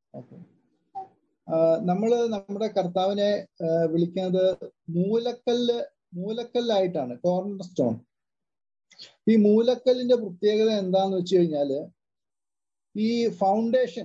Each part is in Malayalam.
ഓക്കെ. നമ്മുടെ കർത്താവിനെ വിളിക്കുന്നത് മൂലക്കല്ലായിട്ടാണ്, കോർണർ സ്റ്റോൺ. ഈ മൂലക്കല്ലിന്റെ പ്രത്യേകത എന്താന്ന് വെച്ച് കഴിഞ്ഞാല്, ഈ ഫൗണ്ടേഷൻ,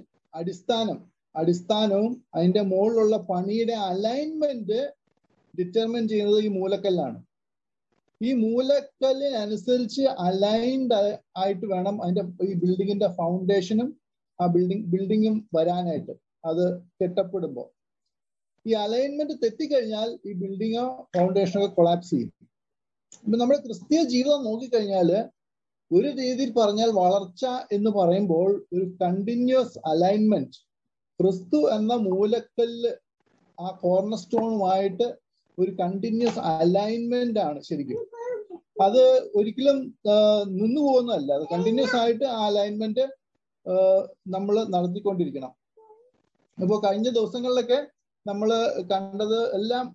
അടിസ്ഥാനവും അതിന്റെ മുകളിലുള്ള പണിയുടെ അലൈൻമെന്റ് ഡിറ്റർമിൻ ചെയ്യുന്നത് ഈ മൂലക്കല്ലാണ്. ഈ മൂലക്കല്ലിനനുസരിച്ച് അലൈൻഡ് ആയിട്ട് വേണം അതിന്റെ ഈ ബിൽഡിങ്ങിന്റെ ഫൗണ്ടേഷനും ആ ബിൽഡിങ്ങും വരാനായിട്ട്. അത് കെട്ടപ്പെടുമ്പോൾ ഈ അലൈൻമെന്റ് തെറ്റിക്കഴിഞ്ഞാൽ ഈ ബിൽഡിങ്ങോ ഫൗണ്ടേഷനോ കൊളാപ്സ് ചെയ്യും. ഇപ്പൊ നമ്മുടെ ക്രിസ്തീയ ജീവിതം നോക്കിക്കഴിഞ്ഞാല് ഒരു രീതിയിൽ പറഞ്ഞാൽ വളർച്ച എന്ന് പറയുമ്പോൾ ഒരു കണ്ടിന്യൂസ് അലൈൻമെന്റ്, ക്രിസ്തു എന്ന മൂലക്കല്ല് ആ കോർണർ സ്റ്റോണുമായിട്ട് ഒരു കണ്ടിന്യൂസ് അലൈൻമെന്റ് ആണ് ശരിക്കും. അത് ഒരിക്കലും നിന്നു പോകുന്നതല്ല, അത് കണ്ടിന്യൂസ് ആയിട്ട് ആ അലൈൻമെന്റ് നമ്മൾ നടത്തിക്കൊണ്ടിരിക്കണം. ഇപ്പോൾ കഴിഞ്ഞ ദിവസങ്ങളിലൊക്കെ നമ്മൾ കണ്ടത് എല്ലാം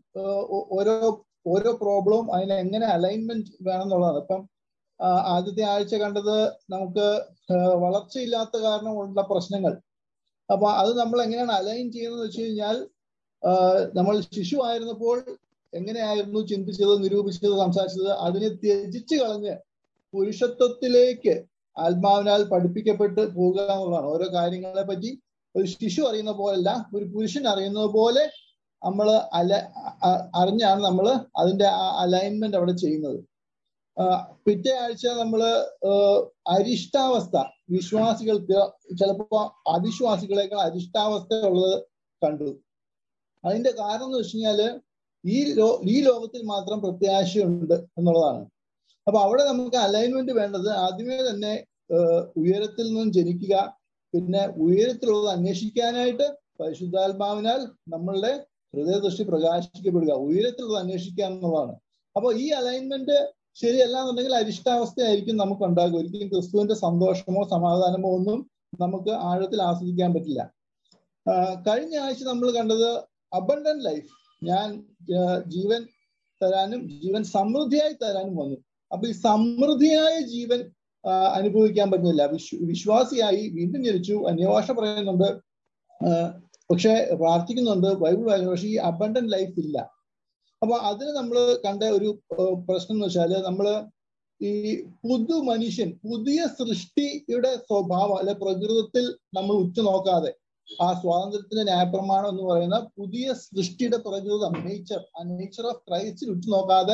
ഓരോ പ്രോബ്ലവും അതിന് എങ്ങനെ അലൈൻമെന്റ് വേണം എന്നുള്ളതാണ്. ഇപ്പം ആദ്യത്തെ ആഴ്ച കണ്ടത് നമുക്ക് വളർച്ചയില്ലാത്ത കാരണം ഉള്ള പ്രശ്നങ്ങൾ. അപ്പൊ അത് നമ്മൾ എങ്ങനെയാണ് അലൈൻ ചെയ്യുന്നത് വെച്ച് കഴിഞ്ഞാൽ, നമ്മൾ ശിശു ആയിരുന്നപ്പോൾ എങ്ങനെയായിരുന്നു ചിന്തിച്ചത്, നിരൂപിച്ചത്, സംസാരിച്ചത്, അതിനെ ത്യജിച്ച് കളഞ്ഞ് പുരുഷത്വത്തിലേക്ക് ആത്മാവിനാൽ പഠിപ്പിക്കപ്പെട്ട് പോകുക എന്നുള്ളതാണ്. ഓരോ കാര്യങ്ങളെ പറ്റി ഒരു ശിശു അറിയുന്ന പോലല്ല, ഒരു പുരുഷൻ അറിയുന്നത് പോലെ നമ്മൾ അറിഞ്ഞാണ് നമ്മൾ അതിന്റെ ആ അലൈൻമെന്റ് അവിടെ ചെയ്യുന്നത്. പിറ്റേ ആഴ്ച നമ്മള് അരിഷ്ടാവസ്ഥ, വിശ്വാസികൾക്ക് ചിലപ്പോ അവിശ്വാസികളെക്കാൾ അരിഷ്ടാവസ്ഥ ഉള്ളത് കണ്ടു. അതിന്റെ കാരണം എന്ന് വെച്ച് കഴിഞ്ഞാല് ഈ ലോകത്തിൽ മാത്രം പ്രത്യാശയുണ്ട് എന്നുള്ളതാണ്. അപ്പൊ അവിടെ നമുക്ക് അലൈൻമെന്റ് വേണ്ടത് ആദ്യമേ തന്നെ ഉയരത്തിൽ നിന്നും ജനിക്കുക, പിന്നെ ഉയരത്തിലുള്ളത് അന്വേഷിക്കാനായിട്ട് പരിശുദ്ധാത്മാവിനാൽ നമ്മളുടെ ഹൃദയദൃഷ്ടി പ്രകാശിക്കപ്പെടുക, ഉയരത്തിലുള്ളത് അന്വേഷിക്കുക എന്നുള്ളതാണ്. അപ്പൊ ഈ അലൈൻമെന്റ് ശരിയല്ല എന്നുണ്ടെങ്കിൽ അരിഷ്ടാവസ്ഥയായിരിക്കും നമുക്ക് ഉണ്ടാകുക. ഒരിക്കലും ക്രിസ്തുവിന്റെ സന്തോഷമോ സമാധാനമോ ഒന്നും നമുക്ക് ആഴത്തിൽ ആസ്വദിക്കാൻ പറ്റില്ല. കഴിഞ്ഞ ആഴ്ച നമ്മൾ കണ്ടത് അബണ്ടന്റ് ലൈഫ്, ഞാൻ ജീവൻ തരാനും ജീവൻ സമൃദ്ധിയായി തരാനും വന്നു. അപ്പൊ ഈ സമൃദ്ധിയായ ജീവൻ അനുഭവിക്കാൻ പറ്റുന്നില്ല. വിശ്വാസിയായി വീണ്ടും ജനിച്ചു, അന്യഭാഷ പറയുന്നുണ്ട്, പക്ഷെ പ്രാർത്ഥിക്കുന്നുണ്ട്, ബൈബിൾ വായിക്കുന്നു, പക്ഷെ ഈ അബണ്ടന്റ് ലൈഫ് ഇല്ല. അപ്പൊ അതിന് നമ്മൾ കണ്ട ഒരു പ്രശ്നം എന്ന് വെച്ചാല്, നമ്മള് ഈ മനുഷ്യൻ, പുതിയ സൃഷ്ടിയുടെ സ്വഭാവം അല്ലെ പ്രകൃതത്തിൽ നമ്മൾ ഉറ്റുനോക്കാതെ, ആ സ്വാതന്ത്ര്യത്തിന്റെ ന്യായപ്രമാണം എന്ന് പറയുന്ന പുതിയ സൃഷ്ടിയുടെ പ്രകൃതം, നേച്ചർ ഓഫ് ക്രൈസ്റ്റിൽ ഉറ്റുനോക്കാതെ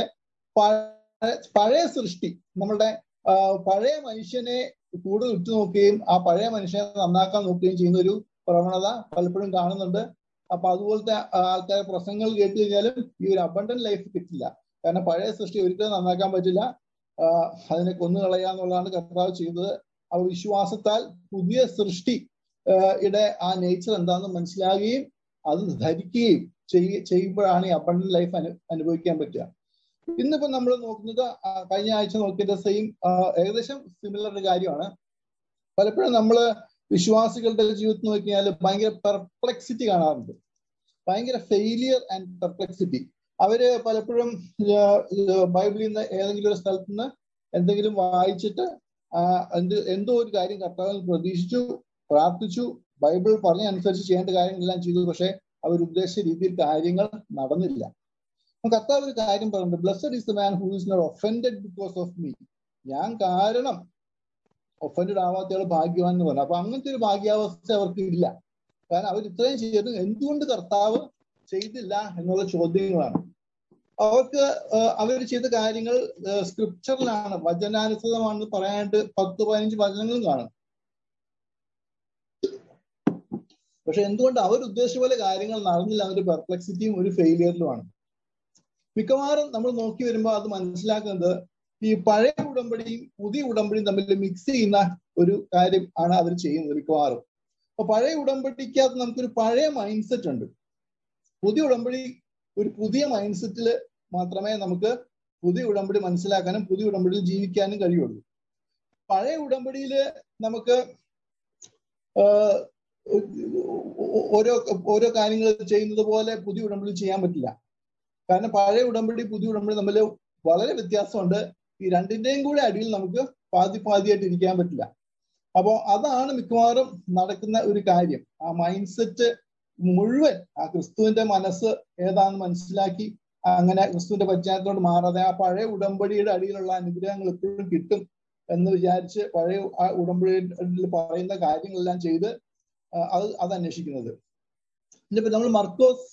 പഴയ സൃഷ്ടി, നമ്മളുടെ പഴയ മനുഷ്യനെ കൂടുതൽ ഉറ്റുനോക്കുകയും ആ പഴയ മനുഷ്യനെ നന്നാക്കാൻ നോക്കുകയും ചെയ്യുന്ന ഒരു പ്രവണത പലപ്പോഴും കാണുന്നുണ്ട്. അപ്പൊ അതുപോലത്തെ ആൾക്കാരെ പ്രസംഗങ്ങൾ കേട്ട് കഴിഞ്ഞാലും ഈ ഒരു അബണ്ടന്റ് ലൈഫ് കിട്ടില്ല. കാരണം പഴയ സൃഷ്ടി ഒരിക്കലും നന്നാക്കാൻ പറ്റില്ല, അതിനെ കൊന്നുകളയുക എന്നുള്ളതാണ് കർത്താവ് ചെയ്തത്. അപ്പൊ വിശ്വാസത്താൽ പുതിയ സൃഷ്ടി ആ നേച്ചർ എന്താണെന്ന് മനസ്സിലാകുകയും അത് ധരിക്കുകയും ചെയ്യുമ്പോഴാണ് ഈ അബണ്ടന്റ് ലൈഫ് അനുഭവിക്കാൻ പറ്റുക. ഇന്നിപ്പോ നമ്മൾ നോക്കുന്നത്, കഴിഞ്ഞ ആഴ്ച നോക്കിയത് ഏകദേശം സിമിലർ ഒരു കാര്യമാണ്. പലപ്പോഴും നമ്മള് വിശ്വാസികളുടെ ജീവിതത്തിൽ നോക്കിയാൽ ഭയങ്കര പെർപ്ലെക്സിറ്റി കാണാറുണ്ട്, ഭയങ്കര ഫെയിലിയർ ആൻഡ് പെർപ്ലെക്സിറ്റി. അവര് പലപ്പോഴും ബൈബിളിൽ നിന്ന് ഏതെങ്കിലും ഒരു സ്ഥലത്ത് നിന്ന് എന്തെങ്കിലും വായിച്ചിട്ട് എന്തോ ഒരു കാര്യം കർത്താവിൽ പ്രതീക്ഷിച്ചു, പ്രാർത്ഥിച്ചു, ബൈബിൾ പറഞ്ഞ അനുസരിച്ച് ചെയ്യേണ്ട കാര്യങ്ങളെല്ലാം ചെയ്തു, പക്ഷെ അവർ ഉദ്ദേശിച്ച രീതിയിൽ കാര്യങ്ങൾ നടന്നില്ല. കർത്താവ് ഒരു കാര്യം പറയുന്നുണ്ട്, blessed is the man who is not offended because of me. ഞാൻ കാരണം ഒഫൻഡഡ് ആവാത്തയാൾ ഭാഗ്യവാൻ എന്ന് പറഞ്ഞു. അപ്പൊ അങ്ങനത്തെ ഒരു ഭാഗ്യാവസ്ഥ അവർക്ക് ഇല്ല. കാരണം അവർ ഇത്രയും ചെയ്ത് എന്തുകൊണ്ട് കർത്താവ് ചെയ്തില്ല എന്നുള്ള ചോദ്യങ്ങളാണ് അവർക്ക്. അവർ ചെയ്ത കാര്യങ്ങൾ സ്ക്രിപ്ചറിലാണ്, വചനാനുസൃതമാണെന്ന് പറയാനായിട്ട് 10-15 വചനങ്ങളും കാണും. പക്ഷെ എന്തുകൊണ്ട് അവർ ഉദ്ദേശിച്ച പോലെ കാര്യങ്ങൾ നടന്നില്ല? ഒരു പെർപ്ലെക്സിറ്റിയും ഒരു ഫെയിലിയറിലുമാണ്. മിക്കവാറും നമ്മൾ നോക്കി വരുമ്പോൾ അത് മനസ്സിലാക്കുന്നത് ഈ പഴയ ഉടമ്പടിയും പുതിയ ഉടമ്പടിയും തമ്മിൽ മിക്സ് ചെയ്യുന്ന ഒരു കാര്യം ആണ് അവർ ചെയ്യുന്നത് മിക്കവാറും. അപ്പൊ പഴയ ഉടമ്പടിക്കകത്ത് നമുക്കൊരു പഴയ മൈൻഡ് സെറ്റ് ഉണ്ട്. പുതിയ ഉടമ്പടി ഒരു പുതിയ മൈൻഡ് സെറ്റിൽ മാത്രമേ നമുക്ക് പുതിയ ഉടമ്പടി മനസ്സിലാക്കാനും പുതിയ ഉടമ്പടിയിൽ ജീവിക്കാനും കഴിയുള്ളൂ. പഴയ ഉടമ്പടിയിൽ നമുക്ക് ഓരോ കാര്യങ്ങൾ ചെയ്യുന്നത് പോലെ പുതിയ ഉടമ്പടി ചെയ്യാൻ പറ്റില്ല. കാരണം പഴയ ഉടമ്പടി പുതിയ ഉടമ്പടി തമ്മിൽ വളരെ വ്യത്യാസമുണ്ട്. ഈ രണ്ടിന്റെയും കൂടെ അടിയിൽ നമുക്ക് പാതിയായിട്ട് ഇരിക്കാൻ പറ്റില്ല. അപ്പോൾ അതാണ് മിക്കവാറും നടക്കുന്ന ഒരു കാര്യം. ആ മൈൻഡ് സെറ്റ് മുഴുവൻ ആ ക്രിസ്തുവിന്റെ മനസ്സ് ഏതാണെന്ന് മനസ്സിലാക്കി അങ്ങനെ ക്രിസ്തുവിന്റെ പശ്ചാത്തലത്തോട് മാറാതെ ആ പഴയ ഉടമ്പടിയുടെ അടിയിലുള്ള അനുഗ്രഹങ്ങൾ എപ്പോഴും കിട്ടും എന്ന് വിചാരിച്ച് പഴയ ആ ഉടമ്പടിയിൽ പറയുന്ന കാര്യങ്ങളെല്ലാം ചെയ്ത് അത് അന്വേഷിക്കുന്നത്. ഇനിയിപ്പോ നമ്മൾ മർക്കോസ്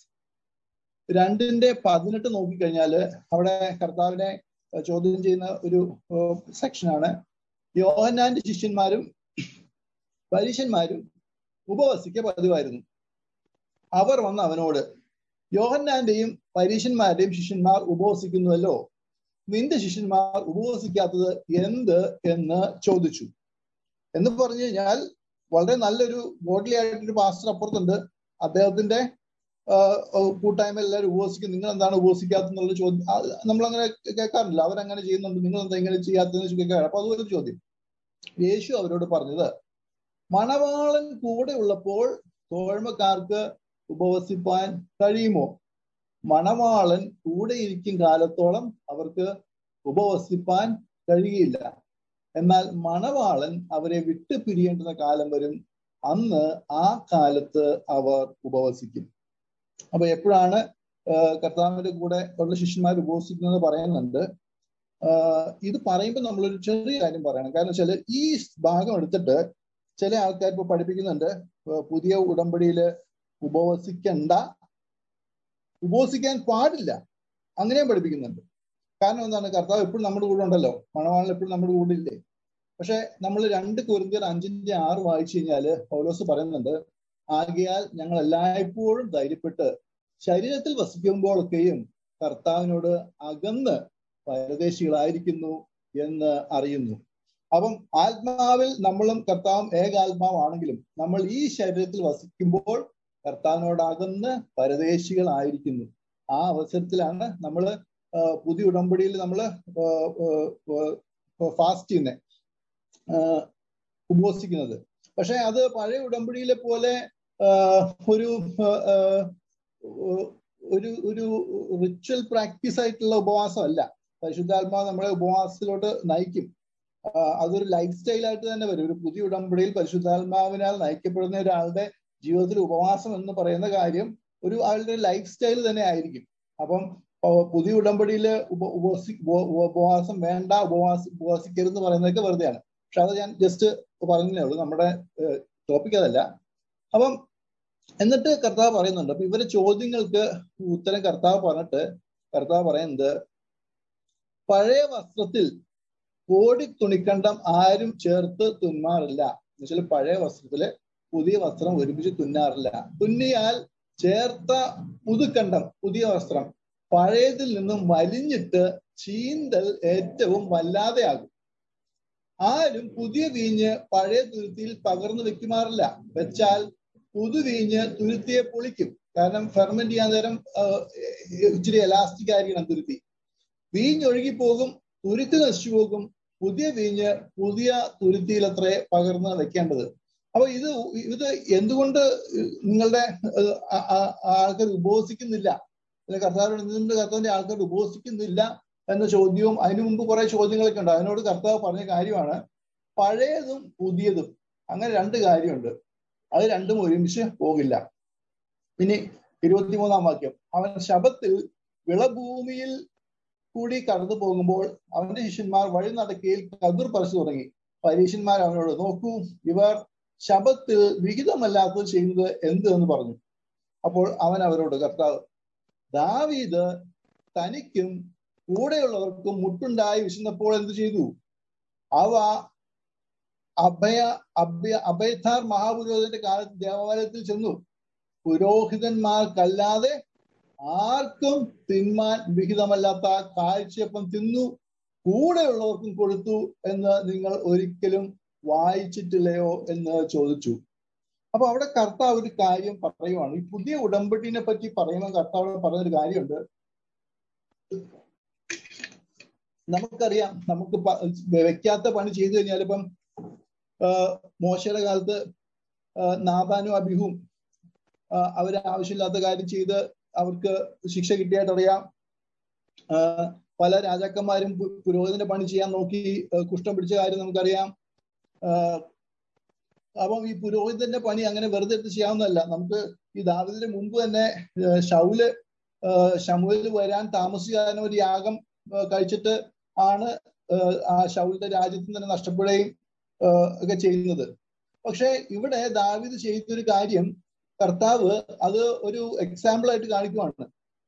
2:18 നോക്കിക്കഴിഞ്ഞാല് അവിടെ കർത്താവിനെ ചോദ്യം ചെയ്യുന്ന ഒരു സെക്ഷനാണ്. യോഹന്നാന്റെ ശിഷ്യന്മാരും പരീശന്മാരും ഉപവസിക്ക പതിവായിരുന്നു. അവർ വന്ന് അവനോട്, യോഹന്നാന്റെയും പരീശന്മാരുടെയും ശിഷ്യന്മാർ ഉപവസിക്കുന്നുവല്ലോ, നിന്റെ ശിഷ്യന്മാർ ഉപവസിക്കാത്തത് എന്ത് എന്ന് ചോദിച്ചു. എന്ന് പറഞ്ഞു കഴിഞ്ഞാൽ വളരെ നല്ലൊരു ഗോഡ്ലി ആയിട്ടൊരു പാസ്റ്റർ അപ്പുറത്തുണ്ട്. അദ്ദേഹത്തിന്റെ കൂട്ടായ്മ എല്ലാവരും ഉപവസിക്കും, നിങ്ങൾ എന്താണ് ഉപവസിക്കാത്തെന്നുള്ള ചോദ്യം നമ്മളങ്ങനെ കേൾക്കാറില്ല. അവരങ്ങനെ ചെയ്യുന്നുണ്ട്, നിങ്ങൾ എന്താ ഇങ്ങനെ ചെയ്യാത്തതെന്ന് കേൾക്കാറ്. അപ്പൊ അതുപോലെ ചോദ്യം. യേശു അവരോട് പറഞ്ഞത്, മണവാളൻ കൂടെ ഉള്ളപ്പോൾ തോഴ്മക്കാർക്ക് ഉപവസിപ്പാൻ കഴിയുമോ? മണവാളൻ കൂടെ ഇരിക്കും കാലത്തോളം അവർക്ക് ഉപവസിപ്പാൻ കഴിയില്ല. എന്നാൽ മണവാളൻ അവരെ വിട്ടു പിരിയേണ്ടുന്ന കാലം വരും, അന്ന് ആ കാലത്ത് അവർ ഉപവസിക്കും. അപ്പൊ എപ്പോഴാണ് കർത്താവിന്റെ കൂടെ ഉള്ള ശിഷ്യന്മാർ ഉപവസിക്കുന്നത് പറയുന്നുണ്ട്. ഇത് പറയുമ്പോൾ നമ്മളൊരു ചെറിയ കാര്യം പറയണം. കാരണം വെച്ചാൽ ഈ ഭാഗം എടുത്തിട്ട് ചില ആൾക്കാർ ഇപ്പൊ പഠിപ്പിക്കുന്നുണ്ട് പുതിയ ഉടമ്പടിയില് ഉപവസിക്കണ്ട, ഉപവസിക്കാൻ പാടില്ല, അങ്ങനെയും പഠിപ്പിക്കുന്നുണ്ട്. കാരണം എന്താണ്? കർത്താവ് എപ്പോഴും നമ്മുടെ കൂടെ ഉണ്ടല്ലോ, മണവാളൻ എപ്പോഴും നമ്മുടെ കൂടെ ഇല്ലേ. പക്ഷെ നമ്മൾ 2 കൊരിന്ത്യർ 5:6 വായിച്ചു കഴിഞ്ഞാല് പൗലോസ് പറയുന്നുണ്ട്, ആകയാൽ ഞങ്ങൾ എല്ലായ്പ്പോഴും ധൈര്യപ്പെട്ട് ശരീരത്തിൽ വസിക്കുമ്പോഴൊക്കെയും കർത്താവിനോട് അകന്ന് പരദേശികളായിരിക്കുന്നു എന്ന് അറിയുന്നു. അപ്പം ആത്മാവിൽ നമ്മളും കർത്താവും ഏകാത്മാവാണെങ്കിലും നമ്മൾ ഈ ശരീരത്തിൽ വസിക്കുമ്പോൾ കർത്താവിനോട് അകന്ന് പരദേശികളായിരിക്കുന്നു. ആ അവസരത്തിലാണ് നമ്മൾ പുതിയ ഉടമ്പടിയിൽ നമ്മൾ ഫാസ്റ്റിനെ ഉപവസിക്കുന്നത്. പക്ഷെ അത് പഴയ ഉടമ്പടിയിലെ പോലെ ഒരു ഒരു റിച്വൽ പ്രാക്ടീസ് ആയിട്ടുള്ള ഉപവാസം അല്ല. പരിശുദ്ധാത്മാവ് നമ്മളെ ഉപവാസത്തിലോട്ട് നയിക്കും. അതൊരു ലൈഫ് സ്റ്റൈലായിട്ട് തന്നെ വരും. ഒരു പുതിയ ഉടമ്പടിയിൽ പരിശുദ്ധാത്മാവിനാൽ നയിക്കപ്പെടുന്ന ഒരാളുടെ ജീവിതത്തിൽ ഉപവാസം എന്ന് പറയുന്ന കാര്യം ആളുടെ ലൈഫ് സ്റ്റൈൽ തന്നെ ആയിരിക്കും. അപ്പം പുതിയ ഉടമ്പടിയിൽ ഉപവാസം വേണ്ട, ഉപവാസിക്കരുതെന്ന് പറയുന്നതൊക്കെ വെറുതെയാണ്. പക്ഷെ അത് ഞാൻ ജസ്റ്റ് പറഞ്ഞേ ഉള്ളൂ, നമ്മുടെ ടോപ്പിക് അതല്ല. അപ്പം എന്നിട്ട് കർത്താവ് പറയുന്നുണ്ട്. അപ്പൊ ഇവരെ ചോദ്യങ്ങൾക്ക് ഉത്തരം കർത്താവ് പറഞ്ഞിട്ട് കർത്താവ് പറയുന്നത്, പഴയ വസ്ത്രത്തിൽ കോടി തുണിക്കണ്ടം ആരും ചേർത്ത് തുന്നാറില്ല. എന്നുവെച്ചാൽ പഴയ വസ്ത്രത്തില് പുതിയ വസ്ത്രം ഒരുമിച്ച് തുന്നാറില്ല. തുന്നിയാൽ ചേർത്ത പുതുക്കണ്ടം, പുതിയ വസ്ത്രം പഴയതിൽ നിന്നും വലിഞ്ഞിട്ട് ചീന്തൽ ഏറ്റവും വല്ലാതെയാകും. ആരും പുതിയ വീഞ്ഞ് പഴയ തുരുത്തിയിൽ പകർന്നു വെക്കുമാറില്ല. വെച്ചാൽ പുതുവീഞ്ഞ് തുരുത്തിയെ പൊളിക്കും. കാരണം ഫെർമെന്റ് ചെയ്യാൻ നേരം ഇച്ചിരി എലാസ്റ്റിക് ആയിരിക്കണം തുരുത്തി. വീഞ്ഞൊഴുകിപ്പോകും, തുരുത്തി നശിച്ചു പോകും. പുതിയ വീഞ്ഞ് പുതിയ തുരുത്തിയിൽ അത്രേ പകർന്ന് വെക്കേണ്ടത്. അപ്പൊ ഇത് എന്തുകൊണ്ട് നിങ്ങളുടെ ആൾക്കാർ ഉപവസിക്കുന്നില്ല, കർത്താവിന്റെ ആൾക്കാർ ഉപവസിക്കുന്നില്ല എന്ന ചോദ്യവും അതിനു മുമ്പ് കുറെ ചോദ്യങ്ങളൊക്കെ ഉണ്ട്. അതിനോട് കർത്താവ് പറഞ്ഞ കാര്യമാണ് പഴയതും പുതിയതും, അങ്ങനെ 2 കാര്യമുണ്ട്. അത് രണ്ടും ഒരുമിച്ച് പോകില്ല. ഇനി 23-ാം വാക്യം, അവൻ ശബത്തിൽ വിളഭൂമിയിൽ കൂടി കടന്നു പോകുമ്പോൾ അവന്റെ ശിഷ്യന്മാർ വഴി നടക്കയിൽ കതിർ പറിച്ചു തുടങ്ങി. പരീശന്മാർ അവനോട്, നോക്കൂ, ഇവർ ശബത്തിൽ വിഹിതമല്ലാത്തത് ചെയ്യുന്നത് എന്ത് എന്ന് പറഞ്ഞു. അപ്പോൾ അവൻ അവരോട്, കർത്താവ് ദാവീദ് തനിക്കും കൂടെയുള്ളവർക്കും മുട്ടുണ്ടായി വിശന്നപ്പോൾ എന്ത് ചെയ്തു? അവ അബയഥാർ മഹാപുരോഹിതന്റെ കാലത്ത് ദേവാലയത്തിൽ ചെന്നു പുരോഹിതന്മാർക്കല്ലാതെ ആർക്കും തിന്മാൻ വിഹിതമല്ലാത്ത കാഴ്ചയപ്പം തിന്നു, കൂടെയുള്ളവർക്കും കൊടുത്തു എന്ന് നിങ്ങൾ ഒരിക്കലും വായിച്ചിട്ടില്ലയോ എന്ന് ചോദിച്ചു. അപ്പൊ അവിടെ കർത്താവ് ഒരു കാര്യം പറയുവാണ്. ഈ പുതിയ ഉടമ്പടിനെ പറ്റി പറയുമ്പോൾ കർത്താവ് പറഞ്ഞൊരു കാര്യമുണ്ട്. നമുക്കറിയാം, നമുക്ക് വെക്കാത്ത പണി ചെയ്തു കഴിഞ്ഞാൽ ഇപ്പം മോശയുടെ കാലത്ത് നാഥാനും അബിഹും അവര് ആവശ്യമില്ലാത്ത കാര്യം ചെയ്ത് അവർക്ക് ശിക്ഷ കിട്ടിയായിട്ടറിയാം. പല രാജാക്കന്മാരും പുരോഹിതന്റെ പണി ചെയ്യാൻ നോക്കി കുഷ്ഠം പിടിച്ച കാര്യം നമുക്കറിയാം. അപ്പം ഈ പുരോഹിതന്റെ പണി അങ്ങനെ വെറുതെ എടുത്ത് ചെയ്യാവുന്നതല്ല. നമുക്ക് ഈ ദാവീദിന് മുമ്പ് തന്നെ ശമൂവേൽ വരാൻ താമസിക്കാതെ ഒരു യാഗം കഴിച്ചിട്ട് ആണ് ആ ശൗലിന്റെ രാജ്യത്തിന് തന്നെ നഷ്ടപ്പെടുകയും ഒക്കെ ചെയ്യുന്നത്. പക്ഷെ ഇവിടെ ദാവീദ് ചെയ്തൊരു കാര്യം കർത്താവ് അത് ഒരു എക്സാമ്പിൾ ആയിട്ട് കാണിക്കുവാണ്.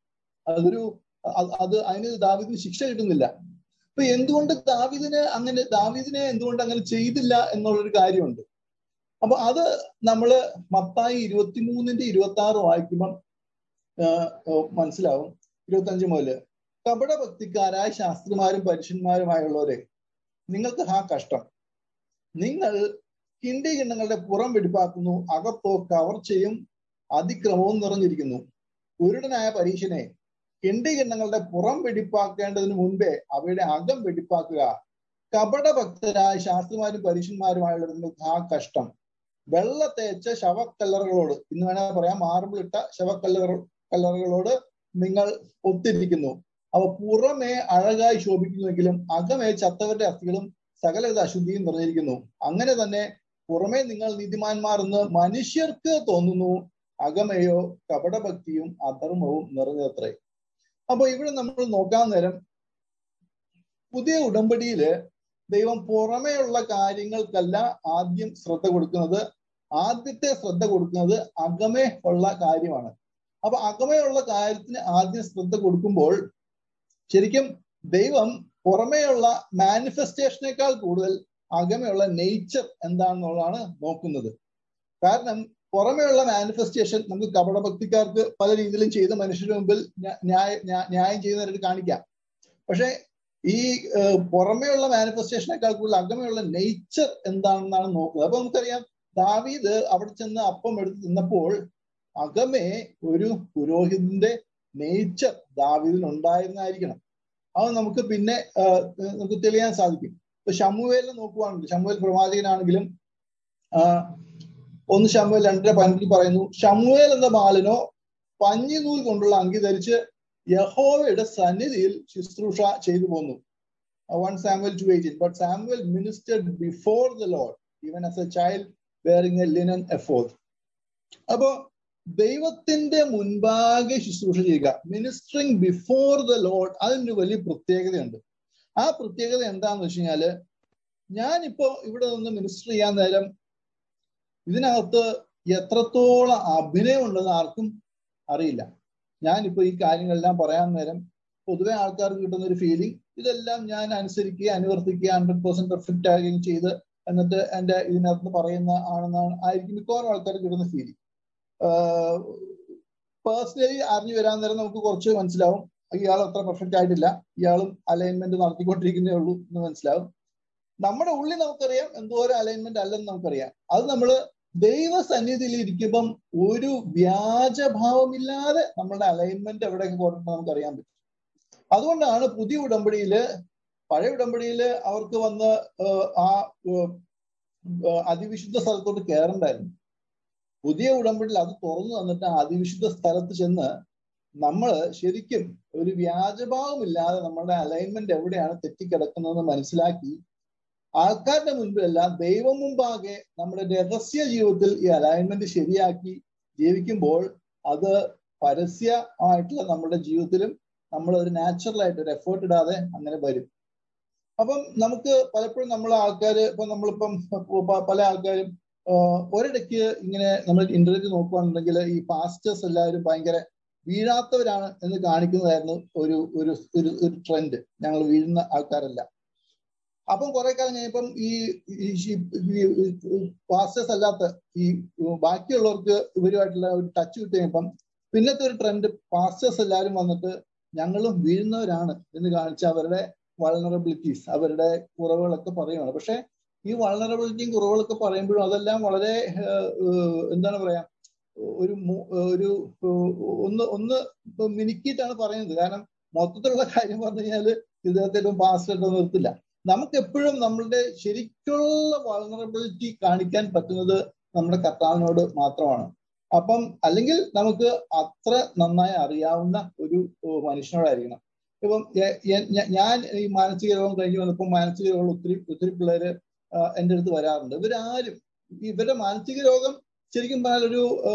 അതിന് ദാവീദിന് ശിക്ഷ കിട്ടുന്നില്ല. അപ്പൊ എന്തുകൊണ്ട് ദാവീദിനെ എന്തുകൊണ്ട് അങ്ങനെ ചെയ്തില്ല എന്നുള്ളൊരു കാര്യമുണ്ട്. അപ്പൊ അത് നമ്മള് മത്തായി 23:26 വായിക്കുമ്പം മനസ്സിലാവും. 25 മുതല്, കപടഭക്തിക്കാരായ ശാസ്ത്രിമാരും പരീശന്മാരുമായുള്ളവരെ, നിങ്ങൾക്ക് കഷ്ടം. നിങ്ങൾ കിണ്ടികിണ്ണങ്ങളുടെ പുറം വെടിപ്പാക്കുന്നു, അകത്തോ കവർച്ചയും അതിക്രമവും നിറഞ്ഞിരിക്കുന്നു. കുരുടനായ പരീശനെ, കിണ്ടികിണ്ണങ്ങളുടെ പുറം വെടിപ്പാക്കേണ്ടതിന് മുൻപേ അവയുടെ അകം വെടിപ്പാക്കുക. കപടഭക്തരായ ശാസ്ത്രിമാരും പരീശന്മാരുമായുള്ളവരെ, നിങ്ങൾക്ക് കഷ്ടം. വെള്ള തേച്ച ശവക്കല്ലറുകളോട്, ഇന്ന് വേണേൽ പറയാം മാർബിൾ ഇട്ട ശവക്കല്ലറുകളോട് നിങ്ങൾ ഒത്തിരിക്കുന്നു. അവ പുറമേ അഴകായി ശോഭിക്കുന്നുവെങ്കിലും അകമേ ചത്തവരുടെ അസ്ഥികളും സകലവിധ അശുദ്ധിയും നിറഞ്ഞിരിക്കുന്നു. അങ്ങനെ തന്നെ പുറമേ നിങ്ങൾ നീതിമാന്മാർ എന്ന് മനുഷ്യർക്ക് തോന്നുന്നു, അകമയോ കപടഭക്തിയും അധർമ്മവും നിറഞ്ഞത്രേ. അപ്പൊ ഇവിടെ നമ്മൾ നോക്കാൻ നേരം പുതിയ ഉടമ്പടിയില് ദൈവം പുറമേയുള്ള കാര്യങ്ങൾക്കല്ല ആദ്യം ശ്രദ്ധ കൊടുക്കുന്നത്. ആദ്യത്തെ ശ്രദ്ധ കൊടുക്കുന്നത് അകമേ ഉള്ള കാര്യമാണ്. അപ്പൊ അകമയുള്ള കാര്യത്തിന് ആദ്യം ശ്രദ്ധ കൊടുക്കുമ്പോൾ ശരിക്കും ദൈവം പുറമേയുള്ള മാനിഫെസ്റ്റേഷനേക്കാൾ കൂടുതൽ അകമയുള്ള നേച്ചർ എന്താണെന്നുള്ളതാണ് നോക്കുന്നത്. കാരണം പുറമേയുള്ള മാനിഫെസ്റ്റേഷൻ നമുക്ക് കപടഭക്തിക്കാർക്ക് പല രീതിയിലും ചെയ്ത് മനുഷ്യരുടെ മുമ്പിൽ ന്യായം ചെയ്യുന്നവരായിട്ട് കാണിക്കാം. പക്ഷെ ഈ പുറമേയുള്ള മാനിഫെസ്റ്റേഷനേക്കാൾ കൂടുതൽ അകമയുള്ള നേച്ചർ എന്താണെന്നാണ് നോക്കുന്നത്. അപ്പൊ നമുക്കറിയാം, ദാവീദ് അവിടെ ചെന്ന് അപ്പം എടുത്ത് തിന്നപ്പോൾ അകമേ ഒരു പുരോഹിതന്റെ നേച്ചർ ദാവീദിന് ഉണ്ടായിരുന്നായിരിക്കണം. അത് നമുക്ക് പിന്നെ നമുക്ക് തെളിയാൻ സാധിക്കും. ഇപ്പൊ ശമൂവേലിനെ നോക്കുവാണെങ്കിൽ, ശമൂവേൽ പ്രവാചകനാണെങ്കിലും 1 ശമൂവേൽ 2:15 പറയുന്നു, ശമൂവേൽ എന്ന ബാലനോ പഞ്ഞിനൂൽ കൊണ്ടുള്ള അങ്കി ധരിച്ച് യഹോവയുടെ സന്നിധിയിൽ ശുശ്രൂഷ ചെയ്തു പോന്നു. 1 Samuel 2:18. But Samuel ministered before the Lord, even as a child wearing a linen ephod. അപ്പോ ദൈവത്തിന്റെ മുൻപാകെ ശുശ്രൂഷ ചെയ്യുക, മിനിസ്റ്ററിങ് ബിഫോർ ദ ലോർഡ്, അതിനൊരു വലിയ പ്രത്യേകതയുണ്ട്. ആ പ്രത്യേകത എന്താണെന്ന് വെച്ച് കഴിഞ്ഞാല്, ഞാനിപ്പോ ഇവിടെ നിന്ന് മിനിസ്റ്റർ ചെയ്യാൻ നേരം ഇതിനകത്ത് എത്രത്തോളം അഭിനയം ഉണ്ടെന്ന് ആർക്കും അറിയില്ല. ഞാനിപ്പോ ഈ കാര്യങ്ങളെല്ലാം പറയാൻ നേരം പൊതുവെ ആൾക്കാർക്ക് കിട്ടുന്ന ഒരു ഫീലിംഗ്, ഇതെല്ലാം ഞാൻ അനുസരിക്കുക, അനുവർത്തിക്കുക, 100% പെർഫെക്റ്റ് ആകുകയും ചെയ്ത് എന്നിട്ട് എൻ്റെ ഇതിനകത്ത് പറയുന്ന ആയിരിക്കും മിക്കവാറും ആൾക്കാർക്ക് കിട്ടുന്ന ഫീലിംഗ്. പേഴ്സണലി അറിഞ്ഞു വരാൻ നേരം നമുക്ക് കുറച്ച് മനസ്സിലാവും, ഇയാൾ അത്ര പെർഫെക്റ്റ് ആയിട്ടില്ല, ഇയാളും അലൈൻമെന്റ് നടത്തിക്കൊണ്ടിരിക്കുന്നേ ഉള്ളൂ എന്ന് മനസ്സിലാവും. നമ്മുടെ ഉള്ളിൽ നമുക്കറിയാം എന്തോരം അലൈൻമെന്റ് അല്ലെന്ന് നമുക്കറിയാം. അത് നമ്മള് ദൈവസന്നിധിയിൽ ഇരിക്കുമ്പം ഒരു വ്യാജഭാവമില്ലാതെ നമ്മളുടെ അലൈൻമെന്റ് എവിടെയൊക്കെ കുറഞ്ഞിട്ട് നമുക്കറിയാൻ പറ്റും. അതുകൊണ്ടാണ് പുതിയ ഉടമ്പടിയില്, പഴയ ഉടമ്പടിയില് അവർക്ക് വന്ന് ആ അതിവിശുദ്ധ സ്ഥലത്തോട്ട് കയറണ്ടായിരുന്നു. പുതിയ ഉടമ്പടിയിൽ അത് തുറന്നു തന്നിട്ട് ആ അതിവിശുദ്ധ സ്ഥലത്ത് ചെന്ന് നമ്മൾ ശരിക്കും ഒരു വ്യാജഭാവമില്ലാതെ നമ്മുടെ അലൈൻമെന്റ് എവിടെയാണ് തെറ്റിക്കിടക്കുന്നതെന്ന് മനസ്സിലാക്കി ആൾക്കാരുടെ മുൻപിലല്ല, ദൈവം മുമ്പാകെ നമ്മുടെ രഹസ്യ ജീവിതത്തിൽ ഈ അലൈൻമെന്റ് ശരിയാക്കി ജീവിക്കുമ്പോൾ അത് പരസ്യമായിട്ടുള്ള നമ്മുടെ ജീവിതത്തിലും നമ്മൾ ഒരു നാച്ചുറലായിട്ട് ഒരു എഫേർട്ട് ഇടാതെ അങ്ങനെ വരും. അപ്പം നമുക്ക് പലപ്പോഴും നമ്മളിപ്പം പല ആൾക്കാരും ഒരിടയ്ക്ക് ഇങ്ങനെ നമ്മൾ ഇന്റർനെറ്റ് നോക്കുകയാണെന്നുണ്ടെങ്കിൽ ഈ പാസ്റ്റേഴ്സ് എല്ലാവരും ഭയങ്കര വീഴാത്തവരാണ് എന്ന് കാണിക്കുന്നതായിരുന്നു ഒരു ട്രെൻഡ്. ഞങ്ങൾ വീഴുന്ന ആൾക്കാരല്ല. അപ്പം കുറെ കാലം കഴിഞ്ഞപ്പം ഈ പാസ്റ്റേഴ്സ് അല്ലാത്ത ഈ ബാക്കിയുള്ളവർക്ക് ഇവരുമായിട്ടുള്ള ഒരു ടച്ച് കിട്ടി കഴിഞ്ഞപ്പം പിന്നത്തെ ഒരു ട്രെൻഡ്, പാസ്റ്റേഴ്സ് എല്ലാവരും വന്നിട്ട് ഞങ്ങളും വീഴുന്നവരാണ് എന്ന് കാണിച്ച് അവരുടെ വൾനറബിലിറ്റീസ്, അവരുടെ കുറവുകളൊക്കെ പറയുകയാണ്. പക്ഷെ ഈ വൾനറബിലിറ്റിയും കുറവുകളൊക്കെ പറയുമ്പോഴും അതെല്ലാം വളരെ എന്താണ് പറയാ, ഒരു ഒന്ന് മിനുക്കിയിട്ടാണ് പറയുന്നത്. കാരണം മൊത്തത്തിലുള്ള കാര്യം പറഞ്ഞു കഴിഞ്ഞാൽ ഇദ്ദേഹത്തിലും പാസ്റ്റർ നിർത്തില്ല. നമുക്കെപ്പോഴും നമ്മളുടെ ശരിക്കുള്ള വൾനറബിലിറ്റി കാണിക്കാൻ പറ്റുന്നത് നമ്മുടെ കർത്താവിനോട് മാത്രമാണ്. അപ്പം അല്ലെങ്കിൽ നമുക്ക് അത്ര നന്നായി അറിയാവുന്ന ഒരു മനുഷ്യനോടായിരിക്കണം. ഇപ്പം ഞാൻ ഈ മാനസിക രോഗം കഴിഞ്ഞ് വന്നപ്പോൾ മാനസിക രോഗം ഒത്തിരി പിള്ളേര് എൻ്റെ അടുത്ത് വരാറുണ്ട്. ഇവരാരും ഇവരുടെ മാനസിക രോഗം ശരിക്കും പറഞ്ഞാൽ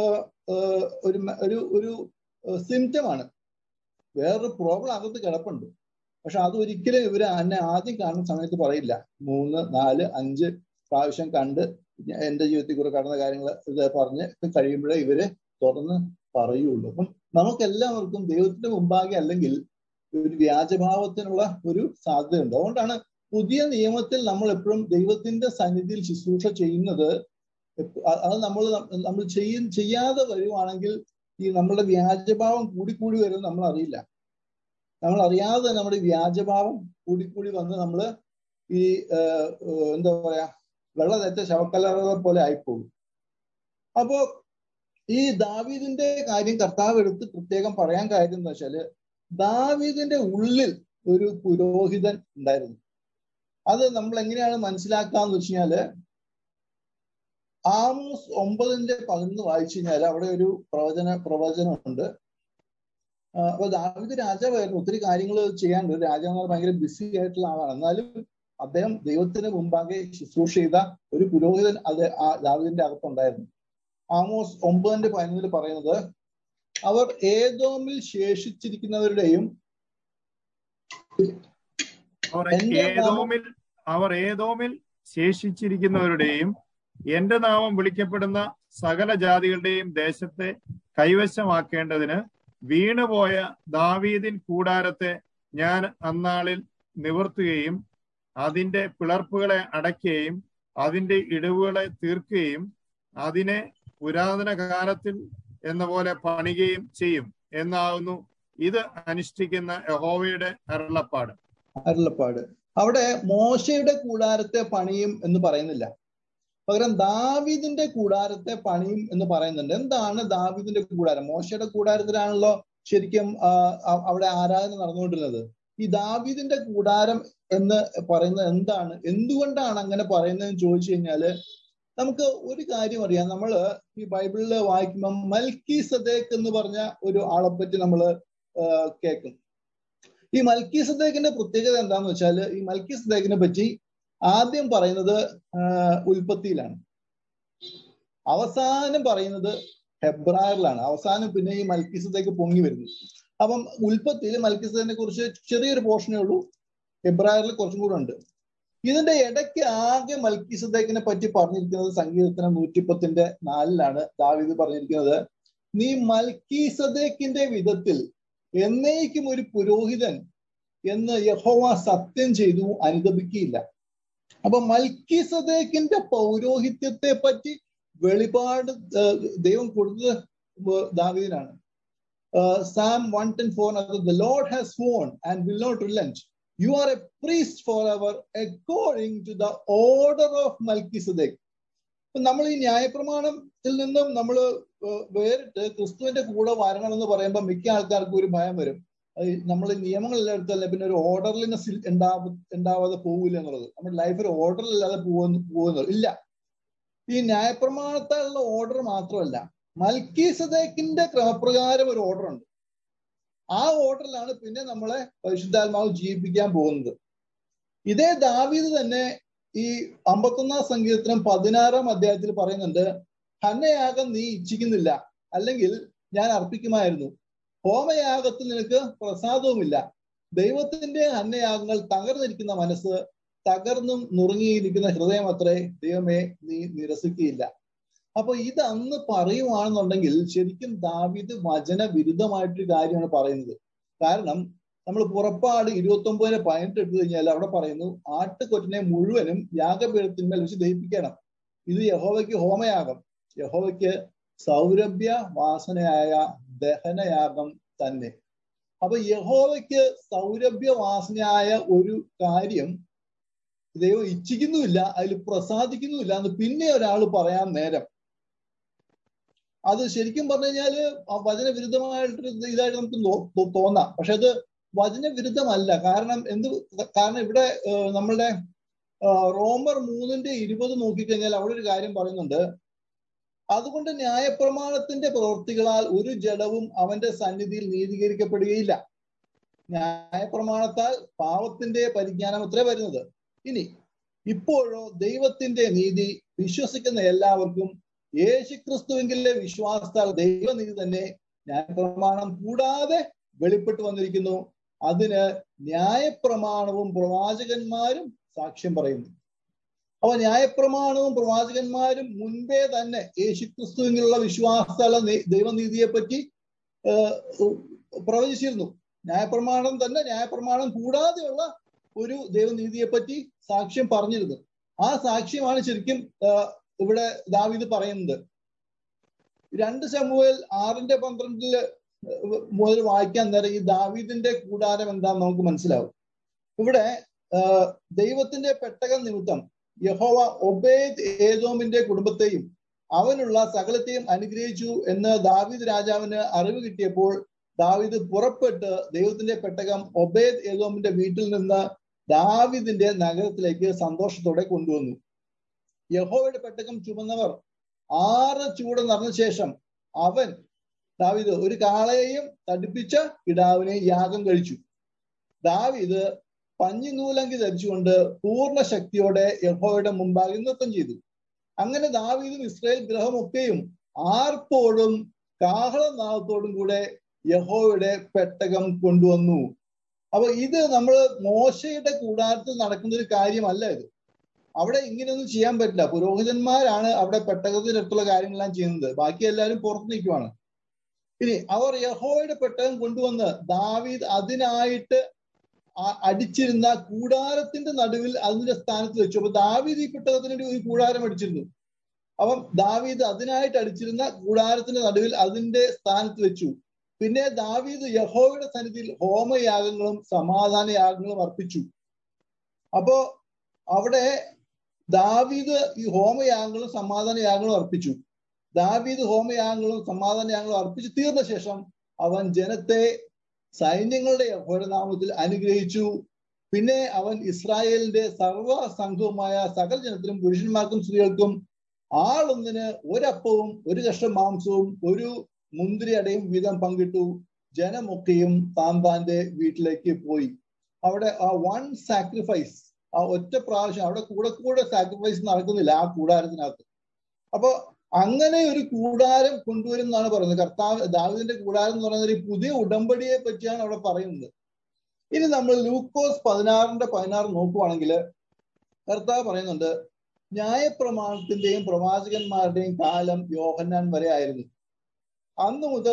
ഒരു സിംറ്റമാണ്. വേറൊരു പ്രോബ്ലം അകത്ത് കിടപ്പുണ്ട്. പക്ഷെ അത് ഒരിക്കലും ഇവര് എന്നെ ആദ്യം കാണുന്ന സമയത്ത് പറയില്ല. 3, 4, 5 പ്രാവശ്യം കണ്ട് എന്റെ ജീവിതത്തിൽ കൂടെ കടന്ന കാര്യങ്ങൾ ഇത് പറഞ്ഞ് കഴിയുമ്പോഴേ ഇവര് തുറന്ന് പറയുള്ളൂ. അപ്പം നമുക്കെല്ലാവർക്കും ദൈവത്തിന്റെ മുമ്പാകെ അല്ലെങ്കിൽ ഒരു വ്യാജഭാവത്തിനുള്ള ഒരു സാധ്യതയുണ്ട്. അതുകൊണ്ടാണ് പുതിയ നിയമത്തിൽ നമ്മൾ എപ്പോഴും ദൈവത്തിന്റെ സന്നിധിയിൽ ശുശ്രൂഷ ചെയ്യുന്നത്. അത് നമ്മൾ ചെയ്യാതെ വരുവാണെങ്കിൽ ഈ നമ്മളുടെ വ്യാജഭാവം കൂടിക്കൂടി വരും. നമ്മൾ അറിയില്ല. നമ്മൾ അറിയാതെ നമ്മുടെ വ്യാജഭാവം കൂടിക്കൂടി വന്ന് നമ്മൾ ഈ എന്താ പറയാ വെള്ള തെറ്റ ശവക്കല്ലറ പോലെ ആയിപ്പോകും. അപ്പോ ഈ ദാവീദിന്റെ കാര്യം കർത്താവ് എടുത്ത് പ്രത്യേകം പറയാൻ കാര്യം എന്ന് വെച്ചാല്, ദാവീദിന്റെ ഉള്ളിൽ ഒരു പുരോഹിതൻ ഉണ്ടായിരുന്നു. അത് നമ്മൾ എങ്ങനെയാണ് മനസ്സിലാക്കാന്ന് വെച്ച് കഴിഞ്ഞാല്, ആമോസ് 9:11 വായിച്ചു കഴിഞ്ഞാൽ അവിടെ ഒരു പ്രവചനമുണ്ട്. അപ്പൊ ദാവീദ് രാജാവായിരുന്നു, ഒത്തിരി കാര്യങ്ങൾ ചെയ്യാനുണ്ട്. രാജാവ് ഭയങ്കര ബിസി ആയിട്ടുള്ള ആളാണ്. എന്നാലും അദ്ദേഹം ദൈവത്തിന് മുമ്പാകെ ശുശ്രൂഷ ചെയ്ത ഒരു പുരോഹിതൻ അത് ആ ദാവീദിന്റെ അകത്തുണ്ടായിരുന്നു. ആമോസ് 9:11 പറയുന്നത്, അവർ ഏദോമിൽ ശേഷിച്ചിരിക്കുന്നവരുടെയും എന്റെ നാമം വിളിക്കപ്പെടുന്ന സകല ജാതികളുടെയും ദേശത്തെ കൈവശമാക്കേണ്ടതിന് വീണുപോയ ദാവീദിൻ കൂടാരത്തെ ഞാൻ അന്നാളിൽ നിവർത്തുകയും അതിന്റെ പിളർപ്പുകളെ അടയ്ക്കുകയും അതിന്റെ ഇടിവുകളെ തീർക്കുകയും അതിനെ പുരാതന കാലത്തിൽ എന്ന പോലെ പണിയുകയും ചെയ്യും എന്നാകുന്നു ഇത് അനുഷ്ഠിക്കുന്ന യഹോവയുടെ അരുളപ്പാട്. അവിടെ മോശയുടെ കൂടാരത്തെ പണിയും എന്ന് പറയുന്നില്ല, പകരം ദാവീദിന്റെ കൂടാരത്തെ പണിയും എന്ന് പറയുന്നുണ്ട്. എന്താണ് ദാവീദിന്റെ കൂടാരം? മോശയുടെ കൂടാരത്തിലാണല്ലോ ശരിക്കും അവിടെ ആരാധന നടന്നുകൊണ്ടിരുന്നത്. ഈ ദാവീദിന്റെ കൂടാരം എന്ന് പറയുന്നത് എന്താണ്? എന്തുകൊണ്ടാണ് അങ്ങനെ പറയുന്നതെന്ന് ചോദിച്ചു കഴിഞ്ഞാല്, നമുക്ക് ഒരു കാര്യം അറിയാം. നമ്മൾ ഈ ബൈബിളിൽ വായിക്കുമ്പോൾ മൽക്കീസദേക്ക് എന്ന് പറഞ്ഞ ഒരു ആളെപ്പറ്റി നമ്മൾ കേൾക്കും. ഈ മൽക്കീസദേക്കിന്റെ പ്രത്യേകത എന്താന്ന് വെച്ചാൽ, ഈ മൽക്കീസദേക്കിനെ പറ്റി ആദ്യം പറയുന്നത് ഉൽപ്പത്തിയിലാണ്, അവസാനം പറയുന്നത് ഹെബ്രായറിലാണ്. അവസാനം പിന്നെ ഈ മൽക്കീസദേക്ക് പൊങ്ങി വരുന്നു. അപ്പം ഉൽപ്പത്തിയിൽ മൽക്കീസദേക്കിനെ കുറിച്ച് ചെറിയൊരു പോർഷനേ ഉള്ളൂ, ഹെബ്രായറിൽ കുറച്ചും കൂടെ ഉണ്ട്. ഇതിന്റെ ഇടയ്ക്ക് ആകെ മൽക്കീസദേക്കിനെ പറ്റി പറഞ്ഞിരിക്കുന്നത് സങ്കീർത്തനം 110:4 ദാവീദ് പറഞ്ഞിരിക്കുന്നത്, നീ മൽക്കീസദേക്കിന്റെ വിധത്തിൽ എന്നേക്കും ഒരു പുരോഹിതൻ എന്ന് യഹോവ സത്യം ചെയ്തു അനുദപിക്കുകയില്ല. അപ്പൊ മൽക്കീസദേക്കിന്റെ പൗരോഹിത്യത്തെ പറ്റി വെളിപാട് ദൈവം കൊടുത്തത് ദാവീദിനാണ്. Psalm 110:4, the Lord has sworn and will not relent. You are a priest forever according to the order of Melchizedek. നമ്മൾ ഈ ന്യായപ്രമാണത്തിൽ നിന്നും നമ്മൾ വേറിട്ട് ക്രിസ്തുവിന്റെ കൂടെ വരണമെന്ന് പറയുമ്പോൾ മിക്ക ആൾക്കാർക്കും ഒരു ഭയം വരും. നമ്മൾ നിയമങ്ങളെല്ലാം എടുത്തല്ലേ പിന്നെ ഒരു ഓർഡർലിനെസ് ഉണ്ടാവാതെ പോകില്ല എന്നുള്ളത്. നമ്മുടെ ലൈഫ് ഒരു ഓർഡറിലല്ലാതെ പോകുന്നത് ഇല്ല. ഈ ന്യായപ്രമാണത്താലുള്ള ഓർഡർ മാത്രമല്ല, മൽക്കീസദേക്കിന്റെ ക്രമപ്രകാരം ഒരു ഓർഡർ ഉണ്ട്. ആ ഓർഡറിലാണ് പിന്നെ നമ്മളെ പരിശുദ്ധാത്മാവ് ജീവിപ്പിക്കാൻ പോകുന്നത്. ഇതേ ദാവീദ് തന്നെ ഈ 51 സങ്കീർത്തനം 16 പറയുന്നുണ്ട്, ഹന്നയാഗം നീ ഇച്ഛിക്കുന്നില്ല, അല്ലെങ്കിൽ ഞാൻ അർപ്പിക്കുമായിരുന്നു. ഹോമയാഗത്തിൽ നിനക്ക് പ്രസാദവുമില്ല. ദൈവത്തിന്റെ ഹന്നയാഗങ്ങൾ തകർന്നിരിക്കുന്ന മനസ്സ്, തകർന്നും നുറുങ്ങിയിരിക്കുന്ന ഹൃദയം അത്രേ ദൈവമേ നീ നിരസിക്കുകയില്ല. അപ്പൊ ഇത് അന്ന് പറയുവാണെന്നുണ്ടെങ്കിൽ ശരിക്കും ദാവീദ് വചന വിരുദ്ധമായിട്ടൊരു കാര്യമാണ് പറയുന്നത്. കാരണം നമ്മൾ പുറപ്പാട് 29:18 എടുത്തു കഴിഞ്ഞാൽ അവിടെ പറയുന്നു, ആട്ടുകൊറ്റനെ മുഴുവനും യാഗപീഠത്തിന്മേൽ വെച്ച് ദഹിപ്പിക്കണം. ഇത് യഹോവയ്ക്ക് ഹോമയാഗം, യഹോവയ്ക്ക് സൗരഭ്യ വാസനയായ ദഹനയാഗം തന്നെ. അപ്പൊ യഹോവയ്ക്ക് സൗരഭ്യ വാസനയായ ഒരു കാര്യം ദൈവം ഇച്ഛിക്കുന്നുമില്ല, അതിൽ പ്രസാദിക്കുന്നുമില്ല എന്ന് പിന്നെ ഒരാൾ പറയാൻ നേരം അത് ശരിക്കും പറഞ്ഞു കഴിഞ്ഞാല് വചനവിരുദ്ധമായിട്ടൊരു ഇതായിട്ട് നമുക്ക് തോന്നാം. പക്ഷെ അത് വചനവിരുദ്ധമല്ല. കാരണം ഇവിടെ നമ്മളുടെ റോമർ 3:20 നോക്കിക്കഴിഞ്ഞാൽ അവിടെ ഒരു കാര്യം പറയുന്നുണ്ട്, അതുകൊണ്ട് ന്യായപ്രമാണത്തിന്റെ പ്രവൃത്തികളാൽ ഒരു ജഡവും അവന്റെ സന്നിധിയിൽ നീതീകരിക്കപ്പെടുകയില്ല. ന്യായപ്രമാണത്താൽ പാവത്തിന്റെ പരിജ്ഞാനം അത്രേ വരുന്നത്. ഇനി ഇപ്പോഴോ ദൈവത്തിന്റെ നീതി വിശ്വസിക്കുന്ന എല്ലാവർക്കും യേശുക്രിസ്തുവിലെ വിശ്വാസത്താൽ ദൈവനീതി തന്നെ ന്യായപ്രമാണം കൂടാതെ വെളിപ്പെട്ടു വന്നിരിക്കുന്നു. അതിന് ന്യായപ്രമാണവും പ്രവാചകന്മാരും സാക്ഷ്യം പറയുന്നു. അപ്പൊ ന്യായപ്രമാണവും പ്രവാചകന്മാരും മുൻപേ തന്നെ യേശുക്രിസ്തുവിനുള്ള വിശ്വാസത്താൽ ദൈവനീതിയെ പറ്റി പ്രവചിച്ചിരുന്നു. ന്യായപ്രമാണം കൂടാതെയുള്ള ഒരു ദൈവനീതിയെ പറ്റി സാക്ഷ്യം പറഞ്ഞിരുന്നു. ആ സാക്ഷ്യമാണ് ശരിക്കും ഇവിടെ ദാവീദ് പറയുന്നത്. 2 ശമൂവേൽ 6:12 മുതൽ വായിക്കാൻ നേരം ഈ ദാവീദിന്റെ കൂടാരം എന്താന്ന് നമുക്ക് മനസ്സിലാവും. ഇവിടെ ദൈവത്തിന്റെ പെട്ടകം നിമിത്തം യഹോവ ഒബേദ് ഏദോമിന്റെ കുടുംബത്തെയും അവനുള്ള സകലത്തെയും അനുഗ്രഹിച്ചു എന്ന് ദാവീദ് രാജാവിന് അറിവ് കിട്ടിയപ്പോൾ ദാവീദ് പുറപ്പെട്ട് ദൈവത്തിന്റെ പെട്ടകം ഒബേദ് ഏദോമിന്റെ വീട്ടിൽ നിന്ന് ദാവീദിന്റെ നഗരത്തിലേക്ക് സന്തോഷത്തോടെ കൊണ്ടുവന്നു. യഹോവയുടെ പെട്ടകം ചുമന്നവർ 6 ചൂട് നടന്ന ശേഷം ദാവീദ് ഒരു കാളയെയും തടിപ്പിച്ച കിടാവിനെ യാഗം കഴിച്ചു. ദാവീദ് പഞ്ഞിനൂലങ്കി ധരിച്ചുകൊണ്ട് പൂർണ്ണ ശക്തിയോടെ യഹോവയുടെ മുമ്പാകെ നൃത്തം ചെയ്തു. അങ്ങനെ ദാവീദും ഇസ്രായേൽ ഗൃഹമൊക്കെയും ആർപ്പോടും കാഹളനാദത്തോടും കൂടെ യഹോവയുടെ പെട്ടകം കൊണ്ടുവന്നു. അപ്പൊ ഇത് നമ്മൾ മോശയുടെ കൂടാരത്തിൽ നടക്കുന്ന ഒരു കാര്യമല്ല. ഇത് അവിടെ ഇങ്ങനെയൊന്നും ചെയ്യാൻ പറ്റില്ല. പുരോഹിതന്മാരാണ് അവിടെ പെട്ടകത്തിനടുത്തുള്ള കാര്യങ്ങളെല്ലാം ചെയ്യുന്നത്. ബാക്കി എല്ലാവരും പുറത്ത് നിൽക്കുവാണ്. ഇനി അവർ യഹോവയുടെ പെട്ടകം കൊണ്ടുവന്ന് ദാവീദ് അതിനായിട്ട് അടിച്ചിരുന്ന കൂടാരത്തിന്റെ നടുവിൽ അതിന്റെ സ്ഥാനത്ത് വെച്ചു. അപ്പൊ ദാവീദ് ഈ പെട്ടകത്തിന് ഒരു കൂടാരം അടിച്ചിരുന്നു. അപ്പം ദാവീദ് അതിനായിട്ട് അടിച്ചിരുന്ന കൂടാരത്തിന്റെ നടുവിൽ അതിന്റെ സ്ഥാനത്ത് വെച്ചു. പിന്നെ ദാവീദ് യഹോവയുടെ സന്നിധിയിൽ ഹോമയാഗങ്ങളും സമാധാന യാഗങ്ങളും അർപ്പിച്ചു. അപ്പോ അവിടെ ദാവീദ് ഈ ഹോമയാഗങ്ങളും സമാധാന യാഗങ്ങളും അർപ്പിച്ചു. ദാവീദ് ഹോമയാഗങ്ങളും സമാധാന യാഗങ്ങളും അർപ്പിച്ചു തീർന്ന ശേഷം അവൻ ജനത്തെ സൈന്യങ്ങളുടെ യഹോവയുടെ നാമത്തിൽ അനുഗ്രഹിച്ചു. പിന്നെ അവൻ ഇസ്രായേലിന്റെ സർവ്വ സംഘവുമായ സകല ജനത്തിനും പുരുഷന്മാർക്കും സ്ത്രീകൾക്കും ആളൊന്നിന് ഒരപ്പവും ഒരു കഷ്ണം മാംസവും ഒരു മുന്തിരി അടയും വീതം പങ്കിട്ടു. ജനമൊക്കെയും താന്താന്റെ വീട്ടിലേക്ക് പോയി. അവിടെ ആ വൺ സാക്രിഫൈസ്, ആ ഒറ്റ പ്രാവശ്യം അവിടെ കൂടെ സാക്രിഫൈസ് നടക്കുന്നില്ല ആ കൂടാരത്തിനകത്ത്. അപ്പൊ അങ്ങനെ ഒരു കൂടാരം കൊണ്ടുവരുമെന്നാണ് പറയുന്നത്. ദാവീദിന്റെ കൂടാരം എന്ന് പറയുന്നത് ഒരു പുതിയ ഉടമ്പടിയെ പറ്റിയാണ് അവിടെ പറയുന്നത്. ഇനി നമ്മൾ ലൂക്കോസ് 16:16 നോക്കുവാണെങ്കിൽ കർത്താവ് പറയുന്നുണ്ട്, ന്യായപ്രമാണത്തിന്റെയും പ്രവാചകന്മാരുടെയും കാലം യോഹന്നാൻ വരെ ആയിരുന്നു. അന്നു മുതൽ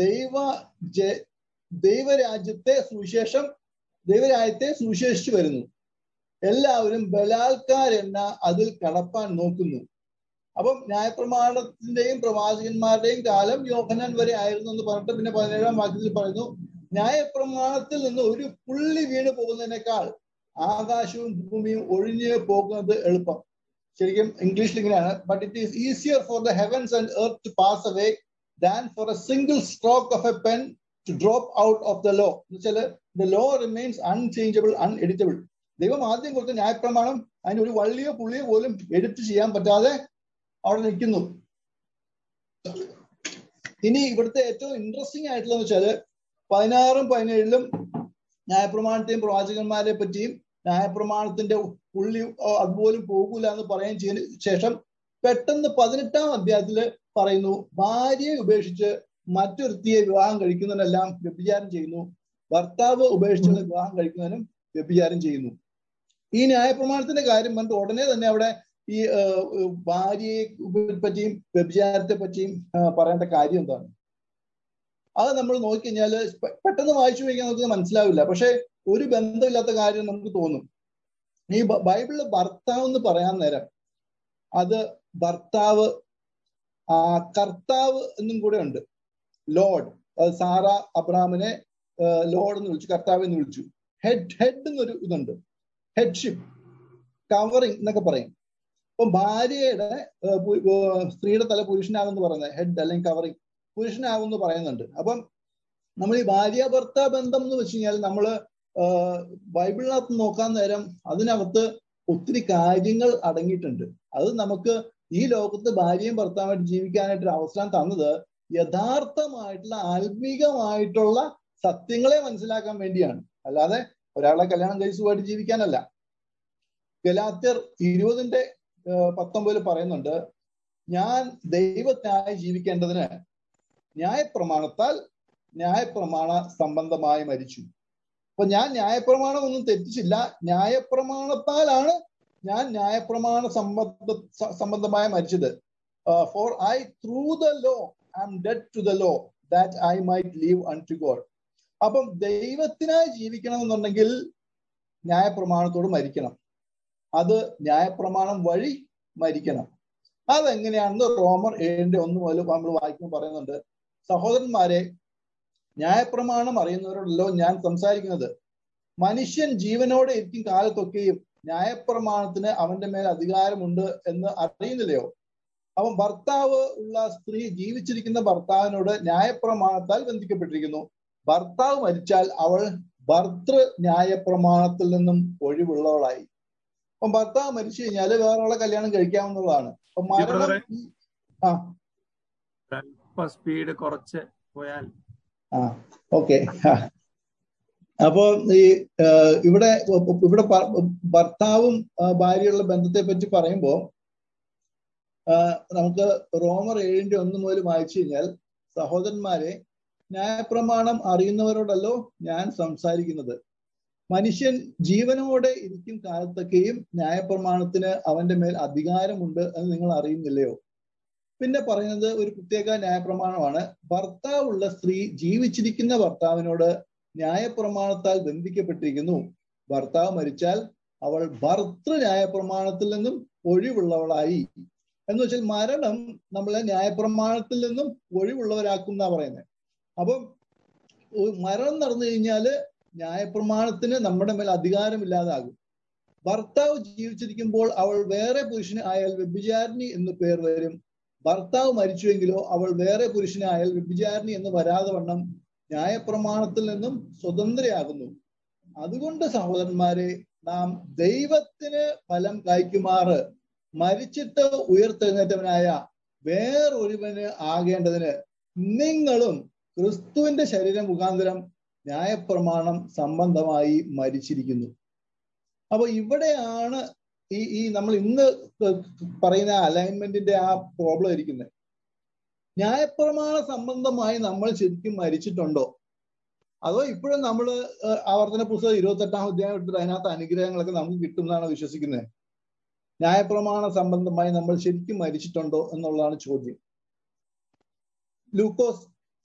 ദൈവരാജ്യത്തെ സുവിശേഷിച്ചു വരുന്നു. എല്ലാവരും ബലാൽക്കാരെന്ന അതിൽ കടപ്പാൻ നോക്കുന്നു. അപ്പം ന്യായപ്രമാണത്തിന്റെയും പ്രവാചകന്മാരുടെയും കാലം യോഹന്നാൻ വരെ ആയിരുന്നു എന്ന് പറഞ്ഞിട്ട് പിന്നെ 17-ാം വാക്യത്തിൽ പറയുന്നു, ന്യായപ്രമാണത്തിൽ നിന്ന് ഒരു പുള്ളി വീണ് പോകുന്നതിനേക്കാൾ ആകാശവും ഭൂമിയും ഒഴിഞ്ഞു പോകുന്നത് എളുപ്പം. ശരിക്കും ഇംഗ്ലീഷിൽ ഇങ്ങനെയാണ്, but it is easier for the heavens and earth to pass away than for a single stroke of a pen to drop out of the law. എന്നുവെച്ചാല് the law remains unchangeable, uneditable. ദൈവം ആദ്യം കൊടുത്ത ന്യായപ്രമാണം അതിന് ഒരു വള്ളിയോ പുള്ളിയോ പോലും എഡിറ്റ് ചെയ്യാൻ പറ്റാതെ അവിടെ നിൽക്കുന്നു. ഇനി ഇവിടുത്തെ ഏറ്റവും ഇൻട്രസ്റ്റിംഗ് ആയിട്ടുള്ളതെന്ന് വെച്ചാല് 16-ഉം 17-ലും ന്യായപ്രമാണത്തെയും പ്രവാചകന്മാരെ പറ്റിയും ന്യായപ്രമാണത്തിന്റെ പുള്ളി അതുപോലും പോകൂല എന്ന് പറയാൻ ചെയ്തതിന് ശേഷം പെട്ടെന്ന് 18-ാം അധ്യായത്തില് പറയുന്നു, ഭാര്യയെ ഉപേക്ഷിച്ച് മറ്റൊരുത്തിയെ വിവാഹം കഴിക്കുന്നതിനെല്ലാം വ്യഭിചാരം ചെയ്യുന്നു, ഭർത്താവ് ഉപേക്ഷിച്ചുള്ള വിവാഹം കഴിക്കുന്നതിനും വ്യഭിചാരം ചെയ്യുന്നു. ഈ ന്യായപ്രമാണത്തിന്റെ കാര്യം പറഞ്ഞിട്ട് ഉടനെ തന്നെ അവിടെ ഈ ഭാര്യയെ പറ്റിയും വ്യഭിചാരത്തെ പറ്റിയും പറയേണ്ട കാര്യം എന്താണ്? അത് നമ്മൾ നോക്കിക്കഴിഞ്ഞാല് പെട്ടെന്ന് വായിച്ചു കഴിക്കാൻ നമുക്ക് മനസ്സിലാവില്ല. പക്ഷെ ഒരു ബന്ധമില്ലാത്ത കാര്യം നമുക്ക് തോന്നും. ഈ ബൈബിളിൽ ഭർത്താവ് എന്ന് പറയാൻ നേരം അത് ഭർത്താവ് കർത്താവ് എന്നും കൂടെ ഉണ്ട്. ലോർഡ്, സാറ അബ്രാമിനെ ലോർഡ് എന്ന് വിളിച്ചു, കർത്താവ് എന്ന് വിളിച്ചു. ഹെഡ് എന്നൊരു ഇതുണ്ട്, ഹെഡ്ഷിപ്പ്, കവറിങ് എന്നൊക്കെ പറയും. അപ്പം ഭാര്യയുടെ സ്ത്രീയുടെ തല പുരുഷനാകുമെന്ന് പറയുന്നത് ഹെഡ് അല്ലെങ്കിൽ കവറിങ് പുരുഷനാകുമെന്ന് പറയുന്നുണ്ട്. അപ്പം നമ്മൾ ഈ ഭാര്യ ഭർത്താ ബന്ധം എന്ന് വെച്ച് കഴിഞ്ഞാൽ നമ്മള് ബൈബിളിനകത്ത് നോക്കാൻ നേരം അതിനകത്ത് ഒത്തിരി കാര്യങ്ങൾ അടങ്ങിയിട്ടുണ്ട്. അത് നമുക്ക് ഈ ലോകത്ത് ഭാര്യയും ഭർത്താവായിട്ട് ജീവിക്കാനായിട്ടൊരു അവസരം തന്നത് യഥാർത്ഥമായിട്ടുള്ള ആത്മീകമായിട്ടുള്ള സത്യങ്ങളെ മനസ്സിലാക്കാൻ വേണ്ടിയാണ്. അല്ലാതെ ഒരാളെ കല്യാണം കഴിച്ചുമായിട്ട് ജീവിക്കാനല്ല. ഗലാത്യർ 20:19 പറയുന്നുണ്ട്, ഞാൻ ദൈവത്തിനായി ജീവിക്കേണ്ടതിന് ന്യായപ്രമാണ സംബന്ധമായി മരിച്ചു. അപ്പൊ ഞാൻ ന്യായപ്രമാണം ഒന്നും തെറ്റിച്ചില്ല, ന്യായപ്രമാണത്താലാണ് ഞാൻ ന്യായപ്രമാണ സംബന്ധമായി മരിച്ചത്. For I through the law I am dead to the law that I might live unto God. അപ്പം ദൈവത്തിനായി ജീവിക്കണമെന്നുണ്ടെങ്കിൽ ന്യായപ്രമാണത്തോട് മരിക്കണം, അത് ന്യായപ്രമാണം വഴി മരിക്കണം. അതെങ്ങനെയാണെന്ന് റോമർ 7:1 മുതൽ നമ്മൾ വായിക്കുമ്പോൾ പറയുന്നുണ്ട്, സഹോദരന്മാരെ, ന്യായപ്രമാണം അറിയുന്നവരോടല്ലോ ഞാൻ സംസാരിക്കുന്നത്. മനുഷ്യൻ ജീവനോടെ ഇരിക്കും കാലത്തൊക്കെയും ന്യായപ്രമാണത്തിന് അവന്റെ മേൽ അധികാരമുണ്ട് എന്ന് അറിയുന്നില്ലയോ? അവൻ ഭർത്താവ് ഉള്ള സ്ത്രീ ജീവിച്ചിരിക്കുന്ന ഭർത്താവിനോട് ന്യായപ്രമാണത്താൽ ബന്ധിക്കപ്പെട്ടിരിക്കുന്നു. ഭർത്താവ് മരിച്ചാൽ അവൾ ഭർതൃ ന്യായപ്രമാണത്തിൽ നിന്നും ഒഴിവുള്ളവളായി. അപ്പം ഭർത്താവ് മരിച്ചു കഴിഞ്ഞാൽ വേറൊരാളെ കല്യാണം കഴിക്കാവുന്നതാണ്. അപ്പൊ മരണം സ്പീഡ് കുറച്ച് പോയാൽ ഓക്കെ. അപ്പോ ഈ ഇവിടെ ഭർത്താവും ഭാര്യയുള്ള ബന്ധത്തെ പറ്റി പറയുമ്പോൾ നമുക്ക് റോമർ 7:1 മുതൽ വായിച്ചു കഴിഞ്ഞാൽ, സഹോദരന്മാരെ, ന്യായപ്രമാണം അറിയുന്നവരോടല്ലോ ഞാൻ സംസാരിക്കുന്നത്. മനുഷ്യൻ ജീവനോടെ ഇരിക്കും കാലത്തൊക്കെയും ന്യായപ്രമാണത്തിന് അവന്റെ മേൽ അധികാരമുണ്ട് എന്ന് നിങ്ങൾ അറിയുന്നില്ലയോ? പിന്നെ പറയുന്നത് ഒരു പ്രത്യേക ന്യായപ്രമാണമാണ്. ഭർത്താവുള്ള സ്ത്രീ ജീവിച്ചിരിക്കുന്ന ഭർത്താവിനോട് ന്യായപ്രമാണത്താൽ ബന്ധിക്കപ്പെട്ടിരിക്കുന്നു. ഭർത്താവ് മരിച്ചാൽ അവൾ ഭർതൃ ന്യായപ്രമാണത്തിൽ നിന്നും ഒഴിവുള്ളവളായി. എന്ന് വെച്ചാൽ മരണം നമ്മളെ ന്യായപ്രമാണത്തിൽ നിന്നും ഒഴിവുള്ളവരാക്കും എന്നാ പറയുന്നത്. അപ്പം മരണം നടന്നു കഴിഞ്ഞാല് ന്യായപ്രമാണത്തിന് നമ്മുടെ മേൽ അധികാരമില്ലാതാകും. ഭർത്താവ് ജീവിച്ചിരിക്കുമ്പോൾ അവൾ വേറെ പുരുഷന് ആയാൽ വ്യഭിചാരിണി എന്ന് പേർ വരും. ഭർത്താവ് മരിച്ചുവെങ്കിലോ അവൾ വേറെ പുരുഷന് ആയാൽ വ്യഭിചാരിണി എന്ന് വരാതെ വണ്ണം ന്യായപ്രമാണത്തിൽ നിന്നും സ്വതന്ത്രയാകുന്നു. അതുകൊണ്ട് സഹോദരന്മാരെ, നാം ദൈവത്തിന് ഫലം കായ്ക്കുമാറ് മരിച്ചിട്ട് ഉയർത്തെഴുന്നേറ്റവനായ വേറൊരുവന് ആകേണ്ടതിന് നിങ്ങളും ക്രിസ്തുവിന്റെ ശരീരം മുഖാന്തരം ന്യായപ്രമാണം സംബന്ധമായി മരിച്ചിരിക്കുന്നു. അപ്പൊ ഇവിടെയാണ് ഈ നമ്മൾ ഇന്ന് പറയുന്ന അലൈൻമെന്റിന്റെ ആ പ്രോബ്ലം ഇരിക്കുന്നത്. ന്യായപ്രമാണ സംബന്ധമായി നമ്മൾ ശരിക്കും മരിച്ചിട്ടുണ്ടോ? അതോ ഇപ്പോഴും നമ്മൾ ആവർത്തന പുസ്തകം 28-ാം അധ്യായം എടുത്തിട്ട് അതിനകത്ത് അനുഗ്രഹങ്ങളൊക്കെ നമുക്ക് കിട്ടുമെന്നാണ് വിശ്വസിക്കുന്നത്? ന്യായപ്രമാണ സംബന്ധമായി നമ്മൾ ശരിക്കും മരിച്ചിട്ടുണ്ടോ എന്നുള്ളതാണ് ചോദ്യം. ലൂക്കോസ്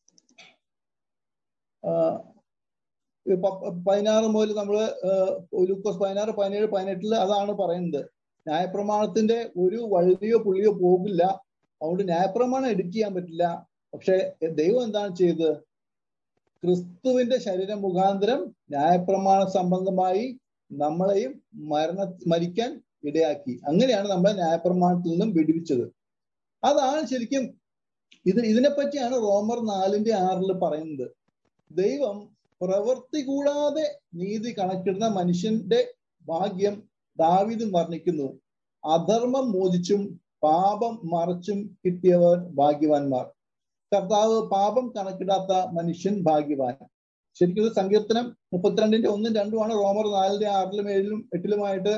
16 മുതൽ നമ്മള് ലൂക്കോസ് 16, 17, 18 അതാണ് പറയുന്നത്. ന്യായപ്രമാണത്തിന്റെ ഒരു വള്ളിയോ പുള്ളിയോ പോകില്ല, അതുകൊണ്ട് ന്യായപ്രമാണം എഡിറ്റ് ചെയ്യാൻ പറ്റില്ല. പക്ഷെ ദൈവം എന്താണ് ചെയ്തത്? ക്രിസ്തുവിന്റെ ശരീരം മുഖാന്തരം ന്യായപ്രമാണ സംബന്ധമായി നമ്മളെയും മരിക്കാൻ ഇടയാക്കി. അങ്ങനെയാണ് നമ്മളെ ന്യായപ്രമാണത്തിൽ നിന്നും വിടുവിച്ചത്. അതാണ് ശരിക്കും ഇതിനെപ്പറ്റിയാണ് റോമർ 4:6 പറയുന്നത്. ദൈവം പ്രവൃത്തി കൂടാതെ നീതി കണക്കിടുന്ന മനുഷ്യന്റെ ഭാഗ്യം ദാവീദും വർണ്ണിക്കുന്നു. അധർമ്മം മോചിച്ചും പാപം മറച്ചും കിട്ടിയവർ ഭാഗ്യവാന്മാർ. കർത്താവ് പാപം കണക്കിടാത്ത മനുഷ്യൻ ഭാഗ്യവാൻ. ശരിക്കും ഇത് സങ്കീർത്തനം 32:1-2 റോമർ 4:6, 7, 8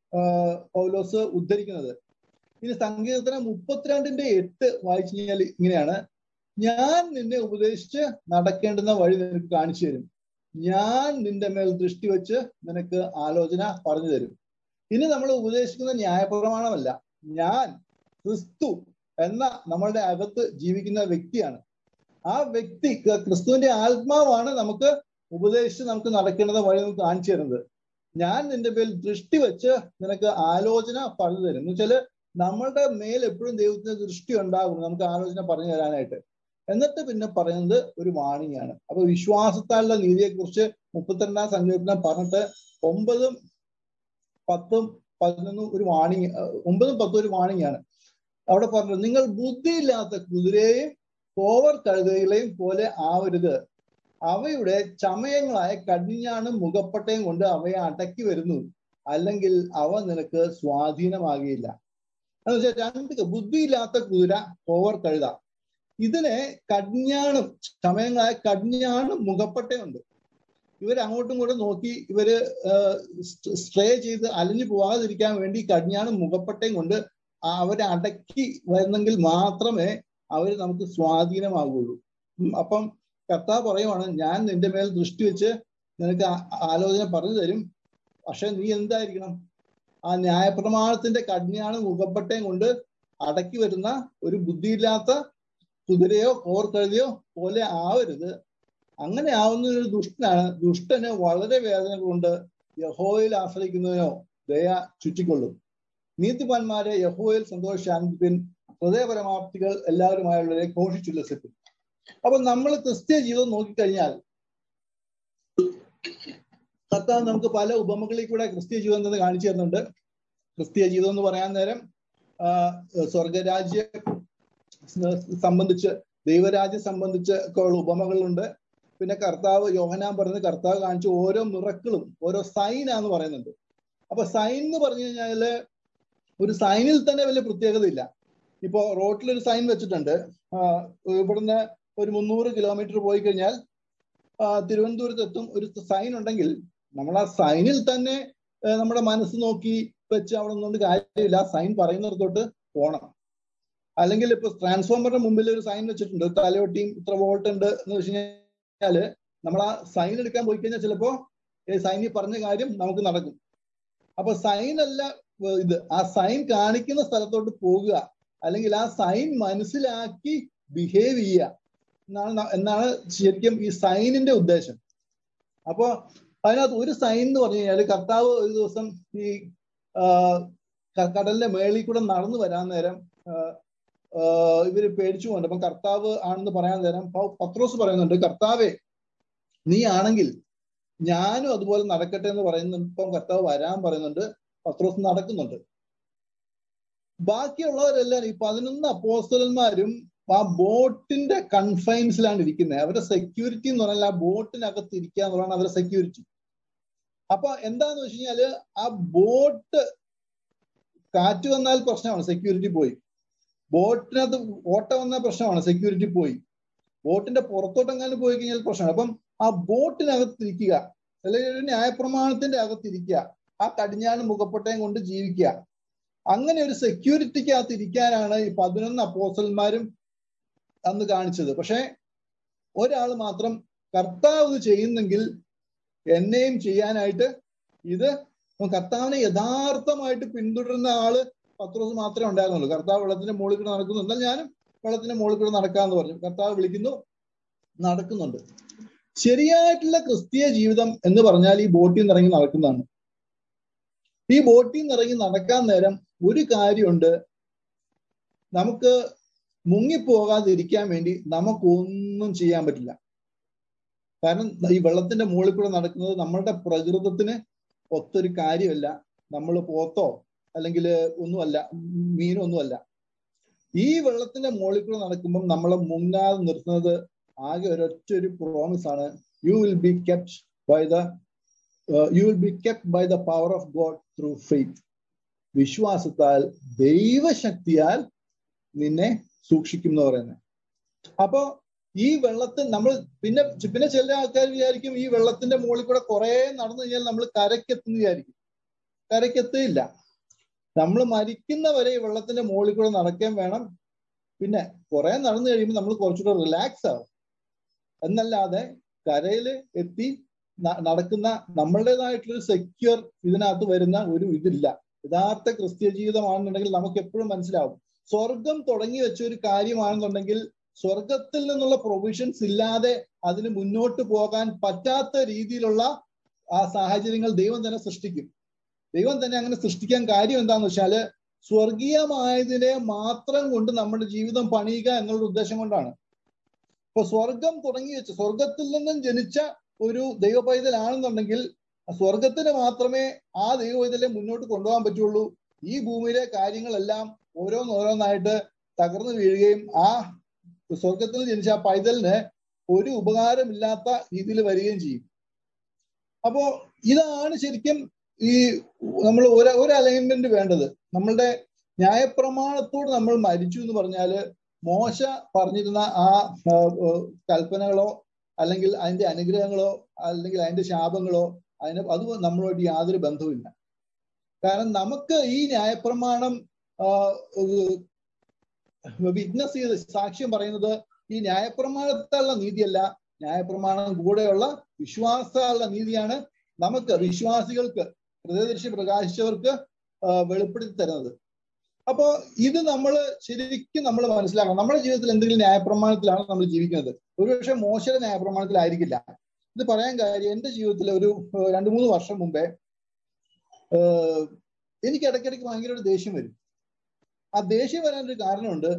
പൗലോസ് ഉദ്ധരിക്കുന്നത്. ഇനി സങ്കീർത്തനം 32:8 വായിച്ചു കഴിഞ്ഞാൽ ഇങ്ങനെയാണ്: ഞാൻ നിന്നെ ഉപദേശിച്ച് നടക്കേണ്ടുന്ന വഴി നിനക്ക് കാണിച്ചു തരും, ഞാൻ നിന്റെ മേൽ ദൃഷ്ടി വെച്ച് നിനക്ക് ആലോചന പറഞ്ഞു തരും. ഇനി നമ്മൾ ഉപദേശിക്കുന്ന ന്യായപ്രമാണമല്ല, ഞാൻ ക്രിസ്തു എന്ന നമ്മളുടെ അകത്ത് ജീവിക്കുന്ന വ്യക്തിയാണ്. ആ വ്യക്തി ക്രിസ്തുവിന്റെ ആത്മാവാണ് നമുക്ക് ഉപദേശിച്ച് നമുക്ക് നടക്കേണ്ടുന്ന വഴി നമുക്ക് കാണിച്ചു തരുന്നത്. ഞാൻ നിന്റെ മേൽ ദൃഷ്ടി വെച്ച് നിനക്ക് ആലോചന പറഞ്ഞു തരും. എന്ന് വെച്ചാല് നമ്മളുടെ മേൽ എപ്പോഴും ദൈവത്തിന്റെ ദൃഷ്ടി ഉണ്ടാകും നമുക്ക് ആലോചന പറഞ്ഞു തരാനായിട്ട്. എന്നിട്ട് പിന്നെ പറയുന്നത് ഒരു വാണിംഗ് ആണ്. അപ്പൊ വിശ്വാസത്താലുള്ള നീതിയെ കുറിച്ച് 32-ാം സങ്കീർത്തനം പറഞ്ഞിട്ട് 9, 10, 11 ഒരു വാണിംഗ്, 9, 10 ഒരു വാണിംഗ് ആണ്. അവിടെ പറഞ്ഞത്, നിങ്ങൾ ബുദ്ധിയില്ലാത്ത കുതിരയെയും കോവർ കഴുതകളെയും പോലെ ആവരുത്. അവയുടെ ചമയങ്ങളായ കടിഞ്ഞാണും മുഖപ്പട്ടയും കൊണ്ട് അവയെ അടക്കി വരുന്നു, അല്ലെങ്കിൽ അവ നിനക്ക് സ്വാധീനമാകുകയില്ല. എന്ന് വെച്ചാൽ രണ്ട് ബുദ്ധിയില്ലാത്ത കുതിര, കോവർ കഴുത, ഇതിന് കടിഞ്ഞാണും ചമയങ്ങളായ കടിഞ്ഞാണും മുഖപ്പട്ടയുണ്ട്. ഇവർ അങ്ങോട്ടും ഇങ്ങോട്ടും നോക്കി ഇവര് സ്ട്രേ ചെയ്ത് അലഞ്ഞു പോകാതിരിക്കാൻ വേണ്ടി കടിഞ്ഞാണും മുഖപ്പട്ടയും കൊണ്ട് അവരെ അടക്കി വരുന്നെങ്കിൽ മാത്രമേ അവർ നമുക്ക് സ്വാധീനമാകുള്ളൂ. അപ്പം കർത്താവ് പറയുവാണ്, ഞാൻ നിന്റെ മേൽ ദൃഷ്ടി വെച്ച് നിനക്ക് ആലോചന പറഞ്ഞു തരും. പക്ഷെ നീ എന്തായിരിക്കണം? ആ ന്യായപ്രമാണത്തിന്റെ കടിഞ്ഞാണും മുഖപ്പട്ടയും കൊണ്ട് അടക്കി വരുന്ന ഒരു ബുദ്ധിയില്ലാത്ത കുതിരയോ കോർക്കഴുതയോ പോലെ ആവരുത്. അങ്ങനെ ആവുന്ന ഒരു ദുഷ്ടന് വളരെ വേദന കൊണ്ട് യഹോവയിൽ ആശ്രയിക്കുന്നതിനോ ദയ ചുറ്റിക്കൊള്ളും. നീതിമാന്മാരെ യഹോവയിൽ സന്തോഷിപ്പിൻ, ഹൃദയപരമാപ്തികൾ എല്ലാവരുമായുള്ളവരെ ഘോഷിച്ചുല്ലസിപ്പിൻ. അപ്പൊ നമ്മൾ ക്രിസ്തീയ ജീവിതം നോക്കിക്കഴിഞ്ഞാൽ കർത്താവ് നമുക്ക് പല ഉപമകളിൽ കൂടെ ക്രിസ്തീയ ജീവിതം എന്ന് കാണിച്ചു തരുന്നുണ്ട്. ക്രിസ്തീയ ജീവിതം എന്ന് പറയാൻ നേരം സ്വർഗരാജ്യം സംബന്ധിച്ച്, ദൈവരാജ്യം സംബന്ധിച്ച് ഒക്കെ ഉള്ള ഉപമകളുണ്ട്. പിന്നെ കർത്താവ് യോഹന്നാൻ പറയുന്നത് കർത്താവ് കാണിച്ച ഓരോ മിറക്കിളും ഓരോ സൈനാന്ന് പറയുന്നുണ്ട്. അപ്പൊ സൈൻ എന്ന് പറഞ്ഞു കഴിഞ്ഞാല് ഒരു സൈനിൽ തന്നെ വലിയ പ്രത്യേകതയില്ല. ഇപ്പോ റോട്ടിലൊരു സൈൻ വെച്ചിട്ടുണ്ട്. ഇവിടുന്ന് ഒരു 300 കിലോമീറ്റർ പോയി കഴിഞ്ഞാൽ തിരുവനന്തപുരത്തെത്തും ഒരു സൈൻ ഉണ്ടെങ്കിൽ നമ്മൾ ആ സൈനിൽ തന്നെ നമ്മുടെ മനസ്സ് നോക്കി വെച്ച് അവിടെ നിന്നുകൊണ്ട് കാര്യമില്ല. സൈൻ പറയുന്നിടത്തോട്ട് പോകണം. അല്ലെങ്കിൽ ഇപ്പൊ ട്രാൻസ്ഫോമറിന്റെ മുമ്പിൽ ഒരു സൈൻ വെച്ചിട്ടുണ്ട്, തലയോട്ടിയും ഇത്ര വോൾട്ട് ഉണ്ട് എന്ന് വെച്ച് കഴിഞ്ഞാല് നമ്മൾ ആ സൈൻ എടുക്കാൻ പോയി കഴിഞ്ഞാൽ ചിലപ്പോ സൈനിൽ പറഞ്ഞ കാര്യം നമുക്ക് നടക്കും. അപ്പൊ സൈൻ അല്ല ഇത്, ആ സൈൻ കാണിക്കുന്ന സ്ഥലത്തോട്ട് പോകുക, അല്ലെങ്കിൽ ആ സൈൻ മനസ്സിലാക്കി ബിഹേവ് ചെയ്യുക എന്നാണ് ശരിക്കും ഈ സൈനിന്റെ ഉദ്ദേശം. അപ്പോ അതിനകത്ത് ഒരു സൈൻ എന്ന് പറഞ്ഞു കഴിഞ്ഞാൽ കർത്താവ് ഒരു ദിവസം ഈ കടലിന്റെ മേളിൽ കൂടെ നടന്നു വരാൻ നേരം ഇവര് പേടിച്ചു പോകണ്ട. അപ്പൊ കർത്താവ് ആണെന്ന് പറയാൻ നേരം പത്രോസ് പറയുന്നുണ്ട്, കർത്താവേ നീ ആണെങ്കിൽ ഞാനും അതുപോലെ നടക്കട്ടെ എന്ന് പറയുന്നുണ്ട്. ഇപ്പം കർത്താവ് വരാൻ പറയുന്നുണ്ട്, പത്രോസ് നടക്കുന്നുണ്ട്. ബാക്കിയുള്ളവരെല്ലാം ഈ 11 അപ്പോസ്തലന്മാരും ആ ബോട്ടിന്റെ കൺഫൈൻസിലാണ് ഇരിക്കുന്നത്. അവരുടെ സെക്യൂരിറ്റി എന്ന് പറഞ്ഞാൽ ആ ബോട്ടിനകത്ത് ഇരിക്കുക എന്നുള്ളതാണ് അവരുടെ സെക്യൂരിറ്റി. അപ്പൊ എന്താന്ന് വെച്ച് കഴിഞ്ഞാല് ആ ബോട്ട് കാറ്റ് വന്നാൽ പ്രശ്നമാണ്, സെക്യൂരിറ്റി പോയി. ബോട്ടിനകത്ത് ഓട്ട വന്നാൽ പ്രശ്നമാണ്, സെക്യൂരിറ്റി പോയി. ബോട്ടിന്റെ പുറത്തോട്ടെങ്ങാനും പോയി കഴിഞ്ഞാൽ പ്രശ്നമാണ്. അപ്പം ആ ബോട്ടിനകത്തിരിക്കുക, അല്ലെങ്കിൽ ഒരു ന്യായപ്രമാണത്തിന്റെ അകത്തിരിക്കുക, ആ കടിഞ്ഞാണ് മുഖപ്പട്ടയും കൊണ്ട് ജീവിക്കുക. അങ്ങനെ ഒരു സെക്യൂരിറ്റിക്കകത്ത് ഇരിക്കാനാണ് ഈ 11 അപ്പോസ്തലന്മാരും അന്ന് കാണിച്ചത്. പക്ഷെ ഒരാൾ മാത്രം കർത്താവ് ചെയ്യുന്നെങ്കിൽ എന്നെയും ചെയ്യാനായിട്ട്, ഇത് കർത്താവിനെ യഥാർത്ഥമായിട്ട് പിന്തുടരുന്ന ആള് പത്രോസ് മാത്രമേ ഉണ്ടായിരുന്നുള്ളൂ. കർത്താവ് വെള്ളത്തിന്റെ മുകളിൽ കൂടെ നടക്കുന്നു, എന്നാൽ ഞാനും വെള്ളത്തിന്റെ മുകളിൽ കൂടെ നടക്കാന്ന് പറഞ്ഞു. കർത്താവ് വിളിക്കുന്നു, നടക്കുന്നുണ്ട്. ശരിയായിട്ടുള്ള ക്രിസ്തീയ ജീവിതം എന്ന് പറഞ്ഞാൽ ഈ ബോട്ടിൽ നിന്ന് ഇറങ്ങി നടക്കുന്നതാണ്. ഈ ബോട്ടിൽ നിന്ന് ഇറങ്ങി നടക്കാൻ നേരം ഒരു കാര്യമുണ്ട്, നമുക്ക് മുങ്ങിപ്പോകാതിരിക്കാൻ വേണ്ടി നമുക്കൊന്നും ചെയ്യാൻ പറ്റില്ല. കാരണം ഈ വെള്ളത്തിന്റെ മുകളിൽ കൂടെ നടക്കുന്നത് നമ്മളുടെ പ്രകൃതത്തിന് ഒത്തൊരു കാര്യമല്ല. നമ്മൾ പോത്തോ അല്ലെങ്കിൽ ഒന്നുമല്ല, മീനൊന്നുമല്ല. ഈ വെള്ളത്തിന്റെ മുകളിൽ കൂടെ നടക്കുമ്പം നമ്മളെ മുങ്ങാതെ നിർത്തുന്നത് ആകെ ഒരൊറ്റ ഒരു പ്രോമിസ് ആണ്, you will be kept by the power of God through faith. വിശ്വാസത്താൽ, ദൈവശക്തിയാൽ നിന്നെ സൂക്ഷിക്കും എന്ന് പറയുന്നത്. അപ്പോ ഈ വെള്ളത്തിൽ നമ്മൾ പിന്നെ ചില ആൾക്കാർ വിചാരിക്കും ഈ വെള്ളത്തിന്റെ മുകളിൽ കൂടെ കുറെ നടന്നു കഴിഞ്ഞാൽ നമ്മൾ കരക്കെത്തുന്ന വിചാരിക്കും. കരക്കെത്തില്ല. നമ്മൾ മരിക്കുന്നവരെ ഈ വെള്ളത്തിന്റെ മുകളിൽ കൂടെ നടക്കാൻ വേണം. പിന്നെ കുറെ നടന്നു കഴിയുമ്പോൾ നമ്മൾ കുറച്ചുകൂടെ റിലാക്സ് ആവും. എന്നല്ലാതെ കരയിൽ എത്തി നടക്കുന്ന നമ്മളുടേതായിട്ടുള്ളൊരു സെക്യൂർ ഇതിനകത്ത് വരുന്ന ഒരു ഇതില്ല. യഥാർത്ഥ ക്രിസ്തീയ ജീവിതമാണെന്നുണ്ടെങ്കിൽ നമുക്ക് എപ്പോഴും മനസ്സിലാവും, സ്വർഗം തുടങ്ങി വെച്ച ഒരു കാര്യമാണെന്നുണ്ടെങ്കിൽ സ്വർഗത്തിൽ നിന്നുള്ള പ്രൊവിഷൻസ് ഇല്ലാതെ അതിന് മുന്നോട്ട് പോകാൻ പറ്റാത്ത രീതിയിലുള്ള ആ സാഹചര്യങ്ങൾ ദൈവം തന്നെ സൃഷ്ടിക്കും. ദൈവം തന്നെ അങ്ങനെ സൃഷ്ടിക്കാൻ കാര്യം എന്താന്ന് വെച്ചാല് സ്വർഗീയമായതിനെ മാത്രം കൊണ്ട് നമ്മുടെ ജീവിതം പണിയുക എന്നുള്ള ഉദ്ദേശം കൊണ്ടാണ്. ഇപ്പൊ സ്വർഗം തുടങ്ങി വെച്ച് സ്വർഗത്തിൽ നിന്നും ജനിച്ച ഒരു ദൈവ പൈതലാണെന്നുണ്ടെങ്കിൽ സ്വർഗത്തിന് മാത്രമേ ആ ദൈവ പൈതലെ മുന്നോട്ട് കൊണ്ടുപോകാൻ പറ്റുള്ളൂ. ഈ ഭൂമിയിലെ കാര്യങ്ങളെല്ലാം ഓരോന്നോരോന്നായിട്ട് തകർന്നു വീഴുകയും ആ സ്വർഗത്തിൽ ജനിച്ച ആ പൈതലിന് ഒരു ഉപകാരമില്ലാത്ത രീതിയിൽ വരികയും ചെയ്യും. അപ്പോ ഇതാണ് ശരിക്കും ഈ നമ്മൾ ഒരു അലൈൻമെന്റ് വേണ്ടത്. നമ്മളുടെ ന്യായപ്രമാണത്തോട് നമ്മൾ മരിച്ചു എന്ന് പറഞ്ഞാല് മോശ പറഞ്ഞിരുന്ന ആ കൽപ്പനകളോ അല്ലെങ്കിൽ അതിന്റെ അനുഗ്രഹങ്ങളോ അല്ലെങ്കിൽ അതിന്റെ ശാപങ്ങളോ അത് നമ്മളോട് യാതൊരു ബന്ധവുമില്ല. കാരണം നമുക്ക് ഈ ന്യായപ്രമാണം വിറ്റ്നസ് ചെയ്ത് സാക്ഷ്യം പറയുന്നത് ഈ ന്യായപ്രമാണത്താലുള്ള നീതിയല്ല, ന്യായപ്രമാണം കൂടെയുള്ള വിശ്വാസമുള്ള നീതിയാണ് നമുക്ക് വിശ്വാസികൾക്ക് ഹൃദയദർശി പ്രകാശിച്ചവർക്ക് വെളിപ്പെടുത്തി തരുന്നത്. അപ്പോ ഇത് നമ്മൾ ശരിക്കും നമ്മൾ മനസ്സിലാക്കണം. നമ്മുടെ ജീവിതത്തിൽ എന്തെങ്കിലും ന്യായപ്രമാണത്തിലാണ് നമ്മൾ ജീവിക്കുന്നത്. ഒരുപക്ഷെ മോശയുടെ ന്യായപ്രമാണത്തിലായിരിക്കില്ല. ഇത് പറയാൻ കാര്യം, എൻ്റെ ജീവിതത്തിൽ ഒരു 2-3 വർഷം മുമ്പേ എനിക്ക് ഇടയ്ക്കിടയ്ക്ക് ഭയങ്കര ഒരു ദേഷ്യം വരും. ആ ദേഷ്യം വരാനൊരു കാരണമുണ്ട്.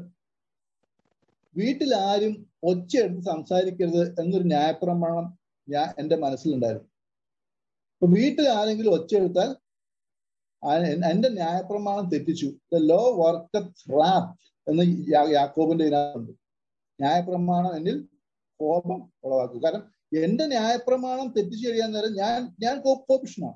വീട്ടിലാരും ഒച്ചയെടുത്ത് സംസാരിക്കരുത് എന്നൊരു ന്യായപ്രമാണം എൻ്റെ മനസ്സിലുണ്ടായിരുന്നു. അപ്പൊ വീട്ടിൽ ആരെങ്കിലും ഒച്ചയെടുത്താൽ എന്റെ ന്യായപ്രമാണം തെറ്റിച്ചു. ദ ലോ വർക്കത്ത് റാത്ത് എന്ന് യാക്കോബിന്റെ ഇതിനകത്തുണ്ട്. ന്യായപ്രമാണം എന്നിൽ കോപം ഉളവാക്കും. കാരണം എന്റെ ന്യായപ്രമാണം തെറ്റിച്ചു കഴിയാൻ നേരം ഞാൻ കോപിഷ്ണാണ്.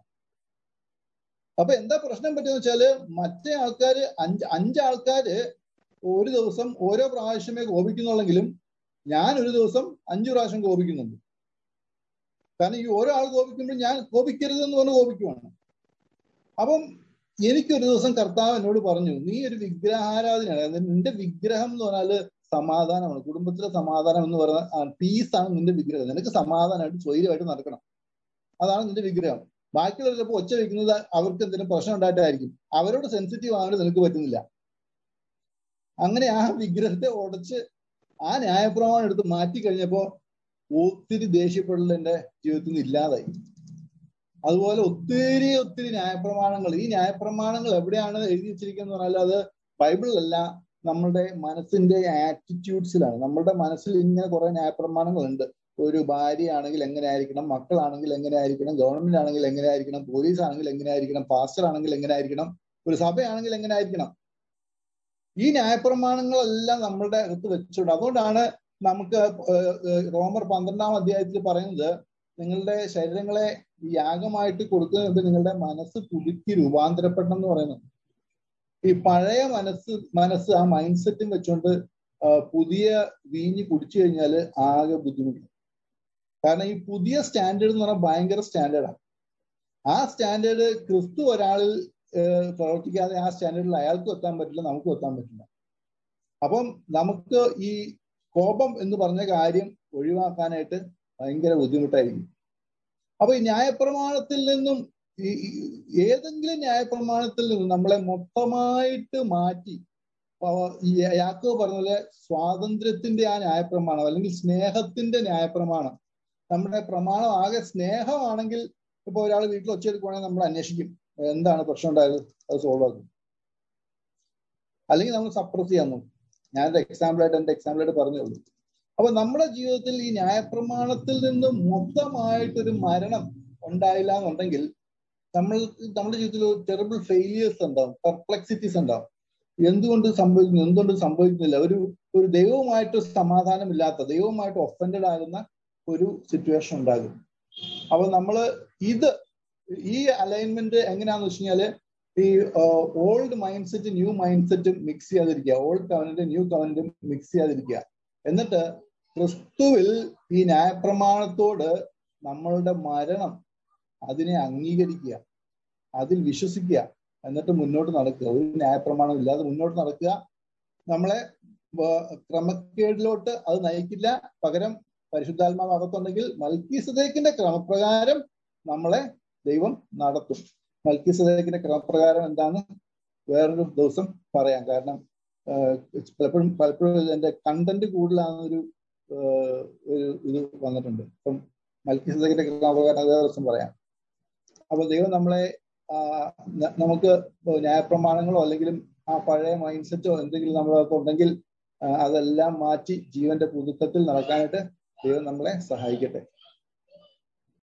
അപ്പൊ എന്താ പ്രശ്നം പറ്റുന്ന വെച്ചാല് മറ്റേ ആൾക്കാര് 5 ആൾക്കാര് ഒരു ദിവസം ഓരോ പ്രാവശ്യമേ കോപിക്കുന്നുള്ളെങ്കിലും ഞാൻ ഒരു ദിവസം 5 പ്രാവശ്യം കോപിക്കുന്നുണ്ട്. കാരണം ഈ ഓരോ ആൾ കോപിക്കുമ്പോൾ ഞാൻ കോപിക്കരുതെന്ന് പറഞ്ഞ് കോപിക്കുവാണ്. അപ്പം എനിക്കൊരു ദിവസം കർത്താവ് എന്നോട് പറഞ്ഞു, നീ ഒരു വിഗ്രഹാരാധനയാണ്. നിന്റെ വിഗ്രഹം എന്ന് പറഞ്ഞാല് സമാധാനമാണ്, കുടുംബത്തിലെ സമാധാനം എന്ന് പറഞ്ഞാൽ പീസാണ് നിന്റെ വിഗ്രഹം. നിനക്ക് സമാധാനമായിട്ട് സ്വൈര്യമായിട്ട് നടക്കണം, അതാണ് നിന്റെ വിഗ്രഹം. ബാക്കിയുള്ളവർ ചിലപ്പോൾ ഒച്ച വെക്കുന്നത് അവർക്ക് എന്തെങ്കിലും പ്രശ്നം ഉണ്ടായിട്ടായിരിക്കും. അവരോട് സെൻസിറ്റീവ് ആവാൻ നിനക്ക് പറ്റുന്നില്ല. അങ്ങനെ ആ വിഗ്രഹത്തെ ഉടച്ച് ആ ന്യായപ്രമാണം എടുത്ത് മാറ്റി കഴിഞ്ഞപ്പോ ഒത്തിരി ദേഷ്യപ്പെടൽ എൻ്റെ ജീവിതത്തിൽ നിന്ന് ഇല്ലാതായി. അതുപോലെ ഒത്തിരി ന്യായപ്രമാണങ്ങൾ, ഈ ന്യായപ്രമാണങ്ങൾ എവിടെയാണ് എഴുതി വെച്ചിരിക്കുന്നത് പറഞ്ഞാൽ അത് ബൈബിളിലല്ല, നമ്മളുടെ മനസ്സിന്റെ ആറ്റിറ്റ്യൂഡ്സിലാണ്. നമ്മളുടെ മനസ്സിൽ ഇങ്ങനെ കുറെ ന്യായപ്രമാണങ്ങളുണ്ട്. ഒരു ഭാര്യ ആണെങ്കിൽ എങ്ങനെ ആയിരിക്കണം, മക്കളാണെങ്കിൽ എങ്ങനെ ആയിരിക്കണം, ഗവൺമെന്റ് ആണെങ്കിൽ എങ്ങനെ ആയിരിക്കണം, പോലീസ് ആണെങ്കിൽ എങ്ങനെ ആയിരിക്കണം, പാസ്റ്റർ ആണെങ്കിൽ എങ്ങനെ ആയിരിക്കണം, ഒരു സഭയാണെങ്കിൽ എങ്ങനെ ആയിരിക്കണം. ഈ ന്യായപ്രമാണങ്ങളെല്ലാം നമ്മളുടെ അകത്ത് വെച്ചിട്ടുണ്ട്. അതുകൊണ്ടാണ് നമുക്ക് റോമർ 12-ാം അധ്യായത്തിൽ പറയുന്നത്, നിങ്ങളുടെ ശരീരങ്ങളെ യാഗമായിട്ട് കൊടുക്കുന്നതിന് മുമ്പ് നിങ്ങളുടെ മനസ്സ് പുതുക്കി രൂപാന്തരപ്പെടണം എന്ന് പറയുന്നത്. ഈ പഴയ മനസ്സ് ആ മൈൻഡ് സെറ്റും വെച്ചുകൊണ്ട് പുതിയ വീഞ്ഞ് കുടിച്ചു കഴിഞ്ഞാൽ ആകെ ബുദ്ധിമുട്ട്. കാരണം ഈ പുതിയ സ്റ്റാൻഡേർഡ് എന്ന് പറഞ്ഞാൽ ഭയങ്കര സ്റ്റാൻഡേർഡാണ്. ആ സ്റ്റാൻഡേർഡ് ക്രിസ്തു ഒരാളിൽ പ്രവർത്തിക്കാതെ ആ സ്റ്റാൻഡേർഡിൽ അയാൾക്കും എത്താൻ പറ്റില്ല, നമുക്കും എത്താൻ പറ്റില്ല. അപ്പം നമുക്ക് ഈ കോപം എന്ന് പറഞ്ഞ കാര്യം ഒഴിവാക്കാനായിട്ട് ഭയങ്കര ബുദ്ധിമുട്ടായിരിക്കും. അപ്പൊ ഈ ന്യായപ്രമാണത്തിൽ നിന്നും ഏതെങ്കിലും ന്യായപ്രമാണത്തിൽ നിന്നും നമ്മളെ മൊത്തമായിട്ട് മാറ്റി, യാക്കോബ് പറഞ്ഞ പോലെ സ്വാതന്ത്ര്യത്തിന്റെ ആ ന്യായപ്രമാണം അല്ലെങ്കിൽ സ്നേഹത്തിന്റെ ന്യായപ്രമാണം, നമ്മുടെ പ്രമാണം ആകെ സ്നേഹമാണെങ്കിൽ ഇപ്പൊ ഒരാൾ വീട്ടിൽ ഒച്ചയെടുക്കുവാണെങ്കിൽ നമ്മൾ അന്വേഷിക്കും എന്താണ് പ്രശ്നം ഉണ്ടായത്, അത് സോൾവ് ആക്കും. അല്ലെങ്കിൽ നമ്മൾ സപ്രസ് ചെയ്യാൻ നോക്കും. ഞാനൊരു എന്റെ എക്സാമ്പിളായിട്ട് പറഞ്ഞുള്ളൂ. അപ്പൊ നമ്മുടെ ജീവിതത്തിൽ ഈ ന്യായപ്രമാണത്തിൽ നിന്നും മൊത്തമായിട്ടൊരു മരണം ഉണ്ടായില്ല എന്നുണ്ടെങ്കിൽ നമ്മുടെ ജീവിതത്തിൽ ടെറിബിൾ ഫെയിലിയേഴ്സ് ഉണ്ടാവും, പെർപ്ലെക്സിറ്റീസ് ഉണ്ടാവും. എന്തുകൊണ്ട് സംഭവിക്കുന്നില്ല, ഒരു ദൈവവുമായിട്ട് സമാധാനമില്ലാത്ത, ദൈവവുമായിട്ട് ഒഫൻഡഡ് ആകുന്ന ഒരു സിറ്റുവേഷൻ ഉണ്ടാകും. അപ്പൊ നമ്മള് ഈ അലൈൻമെന്റ് എങ്ങനെയാന്ന് വെച്ച് കഴിഞ്ഞാല് ഈ old mindset new mindset mix ചെയ്യാതിരിക്കുക, old covenant new covenant mix ചെയ്യാതിരിക്കുക. എന്നിട്ട് ക്രിസ്തുവിൽ ഈ ന്യായപ്രമാണത്തോട് നമ്മളുടെ മരണം അതിനെ അംഗീകരിക്കുക, അതിൽ വിശ്വസിക്കുക, എന്നിട്ട് മുന്നോട്ട് നടക്കുക. ഒരു ന്യായപ്രമാണം ഇല്ലാതെ മുന്നോട്ട് നടക്കുക നമ്മളെ ക്രമക്കേടിലോട്ട് അത് നയിക്കില്ല. പകരം പരിശുദ്ധാത്മാവ് അകത്തുണ്ടെങ്കിൽ മൽക്കീസദേക്കിന്റെ ക്രമപ്രകാരം നമ്മളെ ദൈവം നടത്തും. മൽക്കീസദേക്കിന്റെ ക്രമപ്രകാരം എന്താന്ന് വേറൊരു ദിവസം പറയാം. കാരണം പലപ്പോഴും ഇതിന്റെ കണ്ടന്റ് കൂടുതലാണെന്നൊരു ഇത് വന്നിട്ടുണ്ട്. അപ്പം മൽക്കീസദേക്കിന്റെ ക്രമപ്രകാരം വേറെ ദിവസം പറയാം. അപ്പൊ ദൈവം നമ്മളെ നമുക്ക് ന്യായപ്രമാണങ്ങളോ അല്ലെങ്കിലും ആ പഴയ മൈൻഡ് സെറ്റോ എന്തെങ്കിലും നമ്മളൊക്കെ ഉണ്ടെങ്കിൽ അതെല്ലാം മാറ്റി ജീവന്റെ പുതുക്കത്തിൽ നടക്കാനായിട്ട് ദൈവം നമ്മളെ സഹായിക്കട്ടെ.